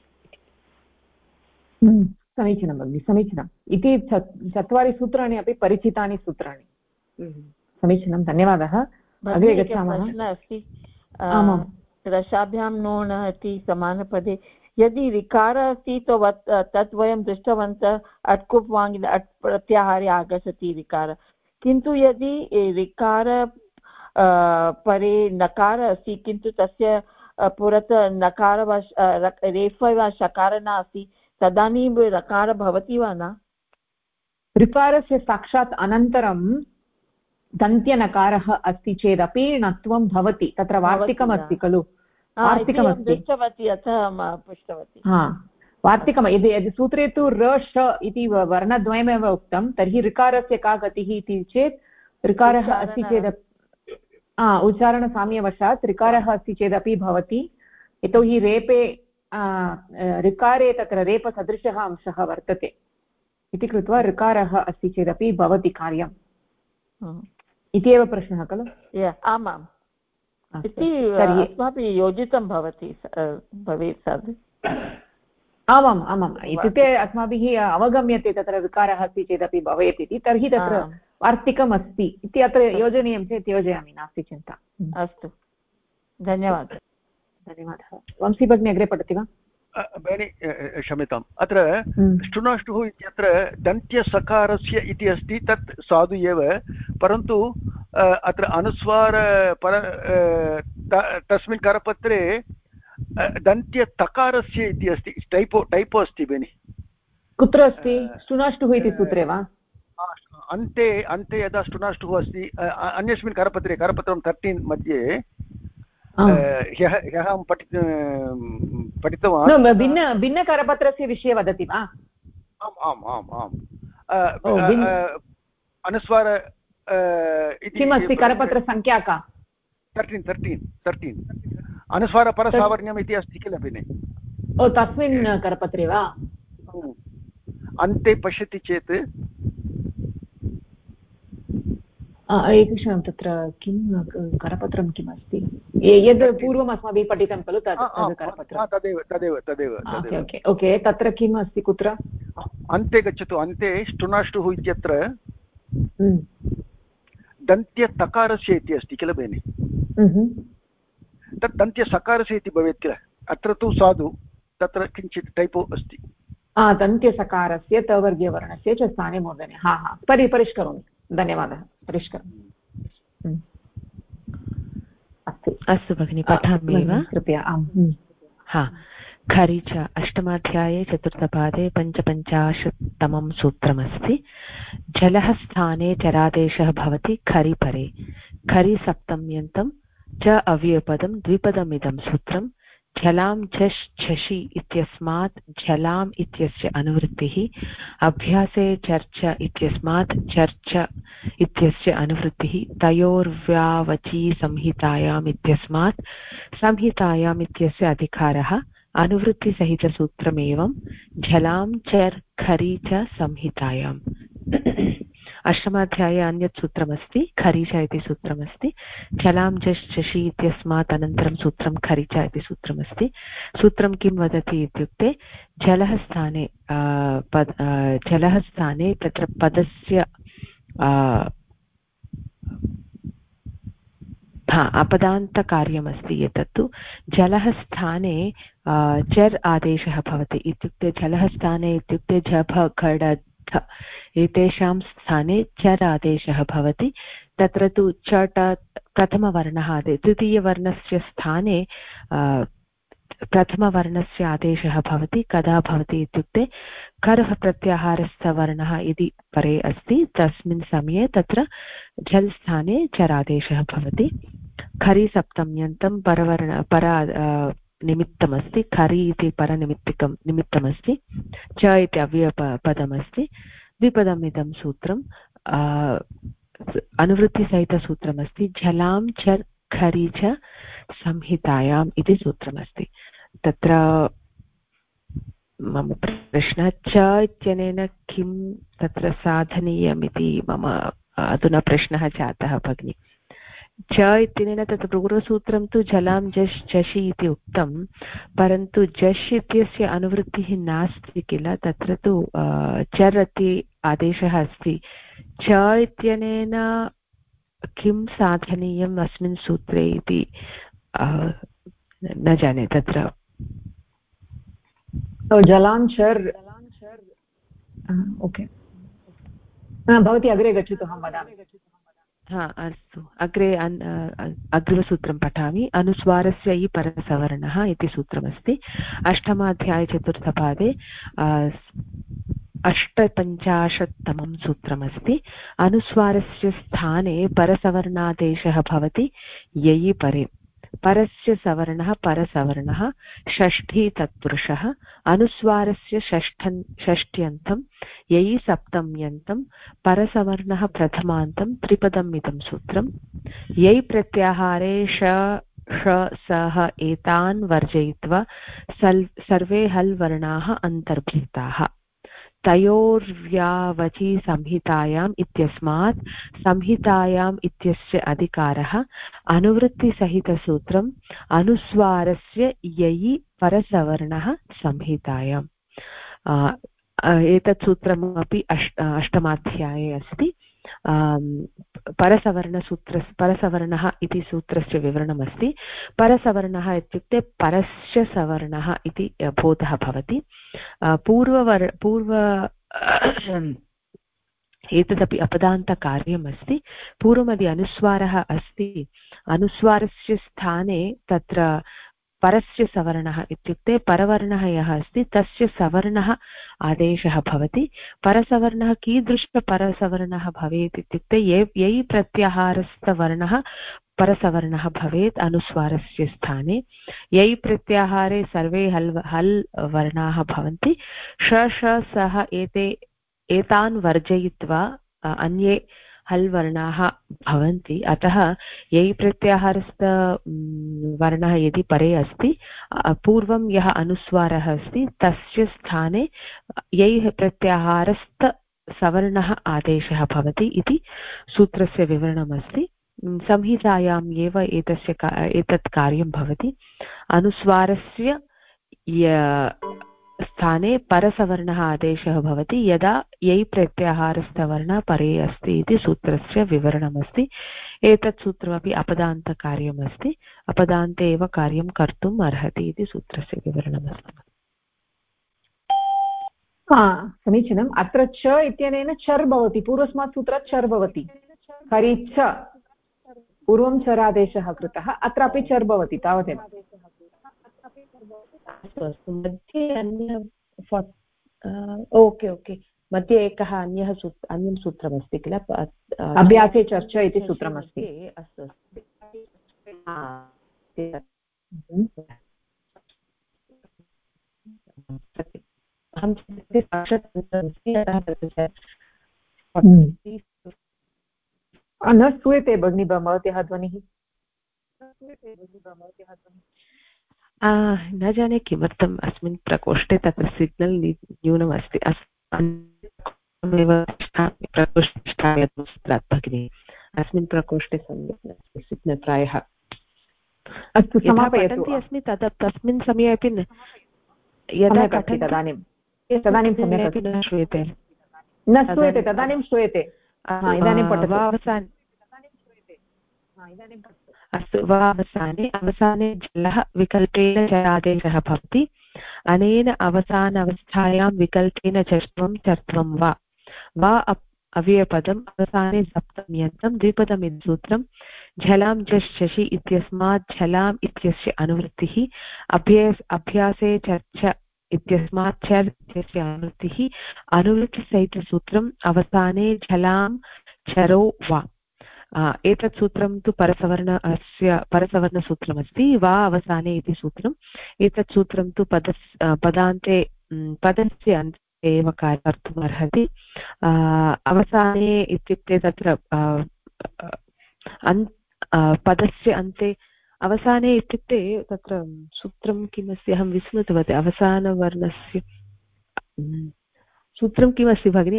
समीचीनं भगिनि समीचीनम् इति 4 सूत्राणि अपि परिचितानि सूत्राणि समीचीनं धन्यवादः अग्रे गच्छामः प्रश्नः अस्ति रसाभ्यां नोण इति समानपदे यदि ऋकारः अस्ति तो तत् वयं दृष्टवन्तः अट्कुप् वाङ् अट् प्रत्याहारे आगच्छति ऋकारः किन्तु यदि ऋकार परे नकारः अस्ति किन्तु तस्य पुरतः नकार वा रेफ वा शकार नास्ति तदानीं ऋकारः भवति वा न ऋकारस्य साक्षात् अनन्तरं दन्त्यनकारः अस्ति चेदपि णत्वं भवति तत्र वार्तिकमस्ति खलु दृष्टवती अतः पृष्टवती वार्तिकं यदि सूत्रे तु र श इति वर्णद्वयमेव उक्तं तर्हि ऋकारस्य का गतिः इति चेत् ऋकारः अस्ति चेदपि उच्चारणसाम्यवशात् ऋकारः अस्ति चेदपि भवति यतोहि रेपे ऋकारे तत्र रेपसदृशः अंशः वर्तते इति कृत्वा ऋकारः अस्ति चेदपि भवति कार्यम् इति एव प्रश्नः खलु आमाम् इति अस्माभिः योजितं भवेत् तद्। आमाम् आमाम्, इत्युक्ते अस्माभिः अवगम्यते तत्र विकारः अस्ति चेदपि भवेत् इति, तर्हि तत्र वार्तिकम् अस्ति इति अत्र योजनीयं चेत् योजयामि, नास्ति चिन्ता। अस्तु, धन्यवादः। धन्यवादः। वंशी भगिनी अग्रे पठति वा? भगिनि क्षम्यताम्, अत्र ष्टुनाष्टुः इत्यत्र दन्त्यसकारस्य इति अस्ति, तत् साधु एव, परन्तु अत्र अनुस्वार तस्मिन् करपत्रे दन्त्यतकारस्य इति अस्ति, टैपो अस्ति भगिनि। कुत्र अस्ति? ष्टुनाष्टुः इति सूत्रे वा? अन्ते यदा ष्टुनाष्टुः अस्ति अन्यस्मिन् करपत्रं 13 मध्ये ह्यः अहं पठितवान्। भिन्नकरपत्रस्य विषये वदति वा? आम् आम् आम् आम्, अनुस्वार किमस्ति करपत्रसङ्ख्या का? 13 अनुस्वारपरसावर्ण्यम् इति अस्ति किल भगिनि? ओ, तस्मिन् करपत्रे वा? अन्ते पश्यति चेत् एकक्षणं, तत्र किं करपत्रं किम् अस्ति? यद् पूर्वम् अस्माभिः पठितं खलु तद् करपत्रं? तदेव। ओके, तत्र किम् अस्ति, कुत्र? अन्ते गच्छतु, अन्ते ष्टुनाष्टुः इत्यत्र दन्त्यतकारस्य इति अस्ति किल भगिनि? तत् दन्त्यसकारस्य इति भवेत् किल? अत्र तु साधु, तत्र किञ्चित् टैपो अस्ति। दन्त्यसकारस्य तवर्गीयवर्णस्य च स्थाने मूर्धन्ये। परिष्करोमि, धन्यवादः, परिष्करोमि। अस्तु भगिनि, पठामि वा? कृपया। खरि च अष्टमाध्याये चतुर्थपादे 55तमं सूत्रमस्ति। जलः स्थाने चरादेशः भवति खरि परे, खरि सप्तम्यन्तं च अव्ययपदं द्विपदमिदं सूत्रं। झलां झष् झषि इत्यस्मात् झलाम् इत्यस्य अनुवृत्तिः, अभ्यासे चर्च इत्यस्मात् चर्च इत्यस्य अनुवृत्तिः, तयोर्व्यावचि संहितायाम् इत्यस्मात् संहितायाम् इत्यस्य अधिकारः, अनुवृत्तिसहितसूत्रमेवं झलां चर् खरि च संहितायाम्। अष्टमाध्याये अन्यत् सूत्रमस्ति, खरि च इति सूत्रमस्ति। झलां झष् झषि इत्यस्मात् अनन्तरं सूत्रं खरि च इति सूत्रमस्ति। सूत्रं किं वदति इत्युक्ते जलः स्थाने तत्र पदस्य अपदान्तकार्यमस्ति। एतत्तु जलः स्थाने चर् आदेशः भवति, इत्युक्ते जलः स्थाने इत्युक्ते झ खड एतेषां स्थाने चर् आदेशः भवति। तत्र तु चट प्रथमवर्णः, तृतीयवर्णस्य स्थाने प्रथमवर्णस्य आदेशः भवति। कदा भवति इत्युक्ते करः प्रत्याहारस्थवर्णः यदि परे अस्ति तस्मिन् समये तत्र झल् स्थाने चरादेशः भवति। खरि सप्तम्यन्तं निमित्तमस्ति, खरि इति निमित्तमस्ति, च इति अव्ययपदमस्ति, द्विपदमिदं सूत्रम् अनुवृत्तिसहितसूत्रमस्ति। झलां च खरि च संहितायाम् इति सूत्रमस्ति। तत्र मम प्रश्नः, च इत्यनेन किं तत्र साधनीयमिति मम अधुना प्रश्नः जातः भगिनि। च इत्यनेन तत्र पूर्वसूत्रं तु झलां झष् झषि इति उक्तं, परन्तु झष् इत्यस्य अनुवृत्तिः नास्ति किल, तत्र तु चर् इति आदेशः अस्ति। च इत्यनेन किं साधनीयम् अस्मिन् सूत्रे इति न जाने। तत्र जलां चर्, ओके, भवती अग्रे गच्छतु, अहं वदामि। अस्तु, अग्रे अग्रिमसूत्रं पठामि। अनुस्वारस्य इ परसवर्णः इति सूत्रमस्ति। अष्टमाध्याये चतुर्थपादे 58तमं सूत्रमस्ति। अनुस्वारस्य स्थाने परसवर्णादेशः भवति ययि परे, परस्य सवर्णः परसवर्णः, षष्ठी तत्पुरुषः। अनुस्वारस्य षष्ट्यन्तं ययि सप्तम्यन्तं, परसवर्णः प्रथमान्तं, त्रिपदमिदं सूत्रं। यै प्रत्याहारे ष सः एतान् वर्जयित्वा सर्वे हल् वर्णाः अन्तर्भूताः। तयोर्व्यावचि संहितायाम् इत्यस्मात् संहितायाम् इत्यस्य अधिकारः अनुवृत्तिसहितसूत्रम् अनुस्वारस्य ययि परसवर्णः संहितायाम्। एतत् सूत्रमपि अष्टमाध्याये अस्ति। परसवर्णः इति सूत्रस्य विवरणमस्ति। परसवर्णः इत्युक्ते परस्य सवर्णः इति बोधः भवति। एतदपि अपदान्तकार्यम् अस्ति। पूर्वम् यदि अनुस्वारः अस्ति, अनुस्वारस्य स्थाने तत्र परस्य सवर्णः इत्युक्ते परवर्णः यः अस्ति तस्य सवर्णः आदेशः भवति। परसवर्णः कीदृशपरसवर्णः भवेत् इत्युक्ते यै प्रत्याहारस्थवर्णः परसवर्णः भवेत् अनुस्वारस्य स्थाने। यै प्रत्याहारे सर्वे हल् वर्णाः भवन्ति। सः एतान् वर्जयित्वा अन्ये हल् वर्णाः भवन्ति। अतः यै प्रत्याहारस्थ वर्णः यदि परे अस्ति, पूर्वं यः अनुस्वारः अस्ति तस्य स्थाने यै प्रत्याहारस्थ सवर्णः आदेशः भवति इति सूत्रस्य विवरणमस्ति। संहितायाम् एव एतत् कार्यं भवति। अनुस्वारस्य स्थाने परसवर्णः आदेशः भवति यदा यै प्रत्याहारस्थवर्णः परे अस्ति इति सूत्रस्य विवरणमस्ति। एतत् सूत्रमपि अपदान्तकार्यमस्ति। अपदान्ते एव कार्यं कर्तुम् अर्हति इति सूत्रस्य विवरणमस्ति। समीचीनम्। अत्र च इत्यनेन चर् भवति। पूर्वस्मात् सूत्रात् चर् भवति। करि च पूर्वं चरादेशः कृतः, अत्रापि चर् भवति, तावदेव। अस्तु, मध्ये अन्य ओके मध्ये एकः अन्यं सूत्रमस्ति किल, अभ्यासे चर्चा इति सूत्रमस्ति। अस्तु न श्रूयते भगिनी भवत्याः ध्वनिः। न जाने किमर्थम् अस्मिन् प्रकोष्ठे तत्र सिग्नल् न्यूनमस्ति। भगिनी अस्मिन् प्रकोष्ठे सम्यक् नास्ति सिग्नल् प्रायः। अस्तु, समापयतु। अस्मि तस्मिन् समये अपि यदा पठति तदानीं सम्यक् न श्रूयते। न श्रूयते, तदानीं श्रूयते। इदानीं पठतु। अस्तु, अवसाने जलः विकल्पेन चरादेशः भवति। अनेन अवसान अवस्थायां विकल्पेन चर्त्वं वा अव्ययपदम् अवसाने सप्तम्यन्तं द्विपदमिति सूत्रं। झलां जश् शशि इत्यस्मात् झलाम् इत्यस्य अनुवृत्तिः। अभ्यासे चर्च इत्यस्मात् चर् इत्यस्य अनुवृत्तिः। अनुवृत्तिसहितसूत्रम् अवसाने झलां चरो वा। एतत् सूत्रं तु परसवर्णसूत्रमस्ति। वा अवसाने इति सूत्रम्। एतत् सूत्रं तु पदान्ते पदस्य अन्ते एव कार्यं कर्तुम् अर्हति। अवसाने इत्युक्ते तत्र पदस्य अन्ते अवसाने इत्युक्ते तत्र सूत्रं किमस्ति, अहं विस्मृतवती। अवसानवर्णस्य सूत्रं किमस्ति भगिनि?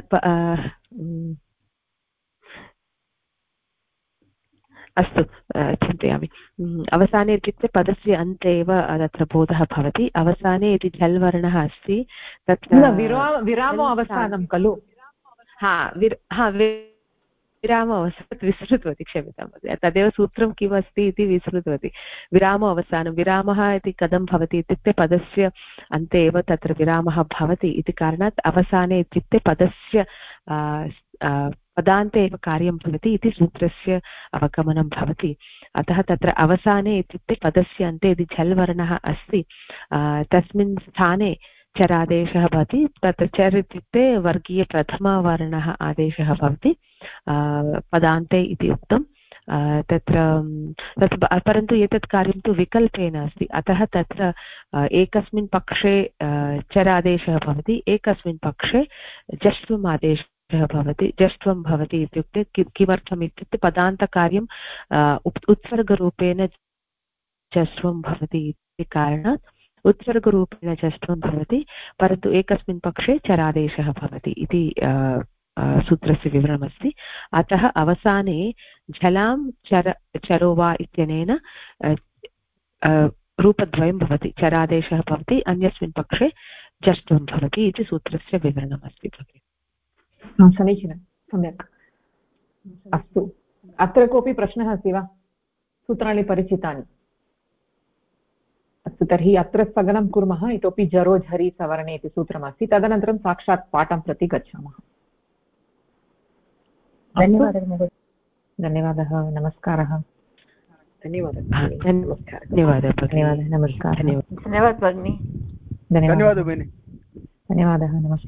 अस्तु, चिन्तयामि। अवसाने इत्युक्ते पदस्य अन्ते एव तत्र बोधः भवति। अवसाने यदि झल् वर्णः अस्ति तत्र विरामो अवसानं खलु। विरामो अवसानं विस्मृतवती, क्षम्यतां महोदय। तदेव सूत्रं किमस्ति इति विस्मृतवती। विरामो अवसानं। विरामः इति कथं भवति इत्युक्ते पदस्य अन्ते एव तत्र विरामः भवति इति कारणात् अवसाने इत्युक्ते पदस्य पदान्ते एव कार्यं भवति इति सूत्रस्य अवगमनं भवति। अतः तत्र अवसाने इत्युक्ते पदस्य अन्ते यदि झल् वर्णः अस्ति तस्मिन् स्थाने चरादेशः भवति। तत्र चर् इत्युक्ते वर्गीयप्रथमवर्णः आदेशः भवति पदान्ते इति उक्तं। तत् परन्तु एतत् कार्यं तु विकल्पेन अस्ति। अतः तत्र एकस्मिन् पक्षे चरादेशः भवति, एकस्मिन् पक्षे जष्ट्वम् आदेशः भवति। जष्ट्वं भवति इत्युक्ते किमर्थम् इत्युक्ते पदान्तकार्यं उत्सर्गरूपेण जष्ट्वं भवति इति कारणात् उत्सर्गरूपेण चष्टं भवति परन्तु एकस्मिन् पक्षे चरादेशः भवति इति सूत्रस्य विवरणमस्ति। अतः अवसाने झलां चरो वा इत्यनेन रूपद्वयं भवति, चरादेशः भवति, अन्यस्मिन् पक्षे जष्टं भवति इति सूत्रस्य विवरणमस्ति। समीचीनं, सम्यक्। अस्तु, अत्र कोऽपि प्रश्नः अस्ति वा? सूत्राणि परिचितानि? अस्तु, तर्हि अत्र स्थगनं कुर्मः। इतोपि जरो झरि सवर्णे इति सूत्रमस्ति, तदनन्तरं साक्षात् पाठं प्रति गच्छामः। धन्यवादः। धन्यवादः, नमस्कारः। धन्यवादः, नमस्कारः। धन्यवादः भगिनी। धन्यवादः भगिनी। धन्यवादः, नमस्कारः।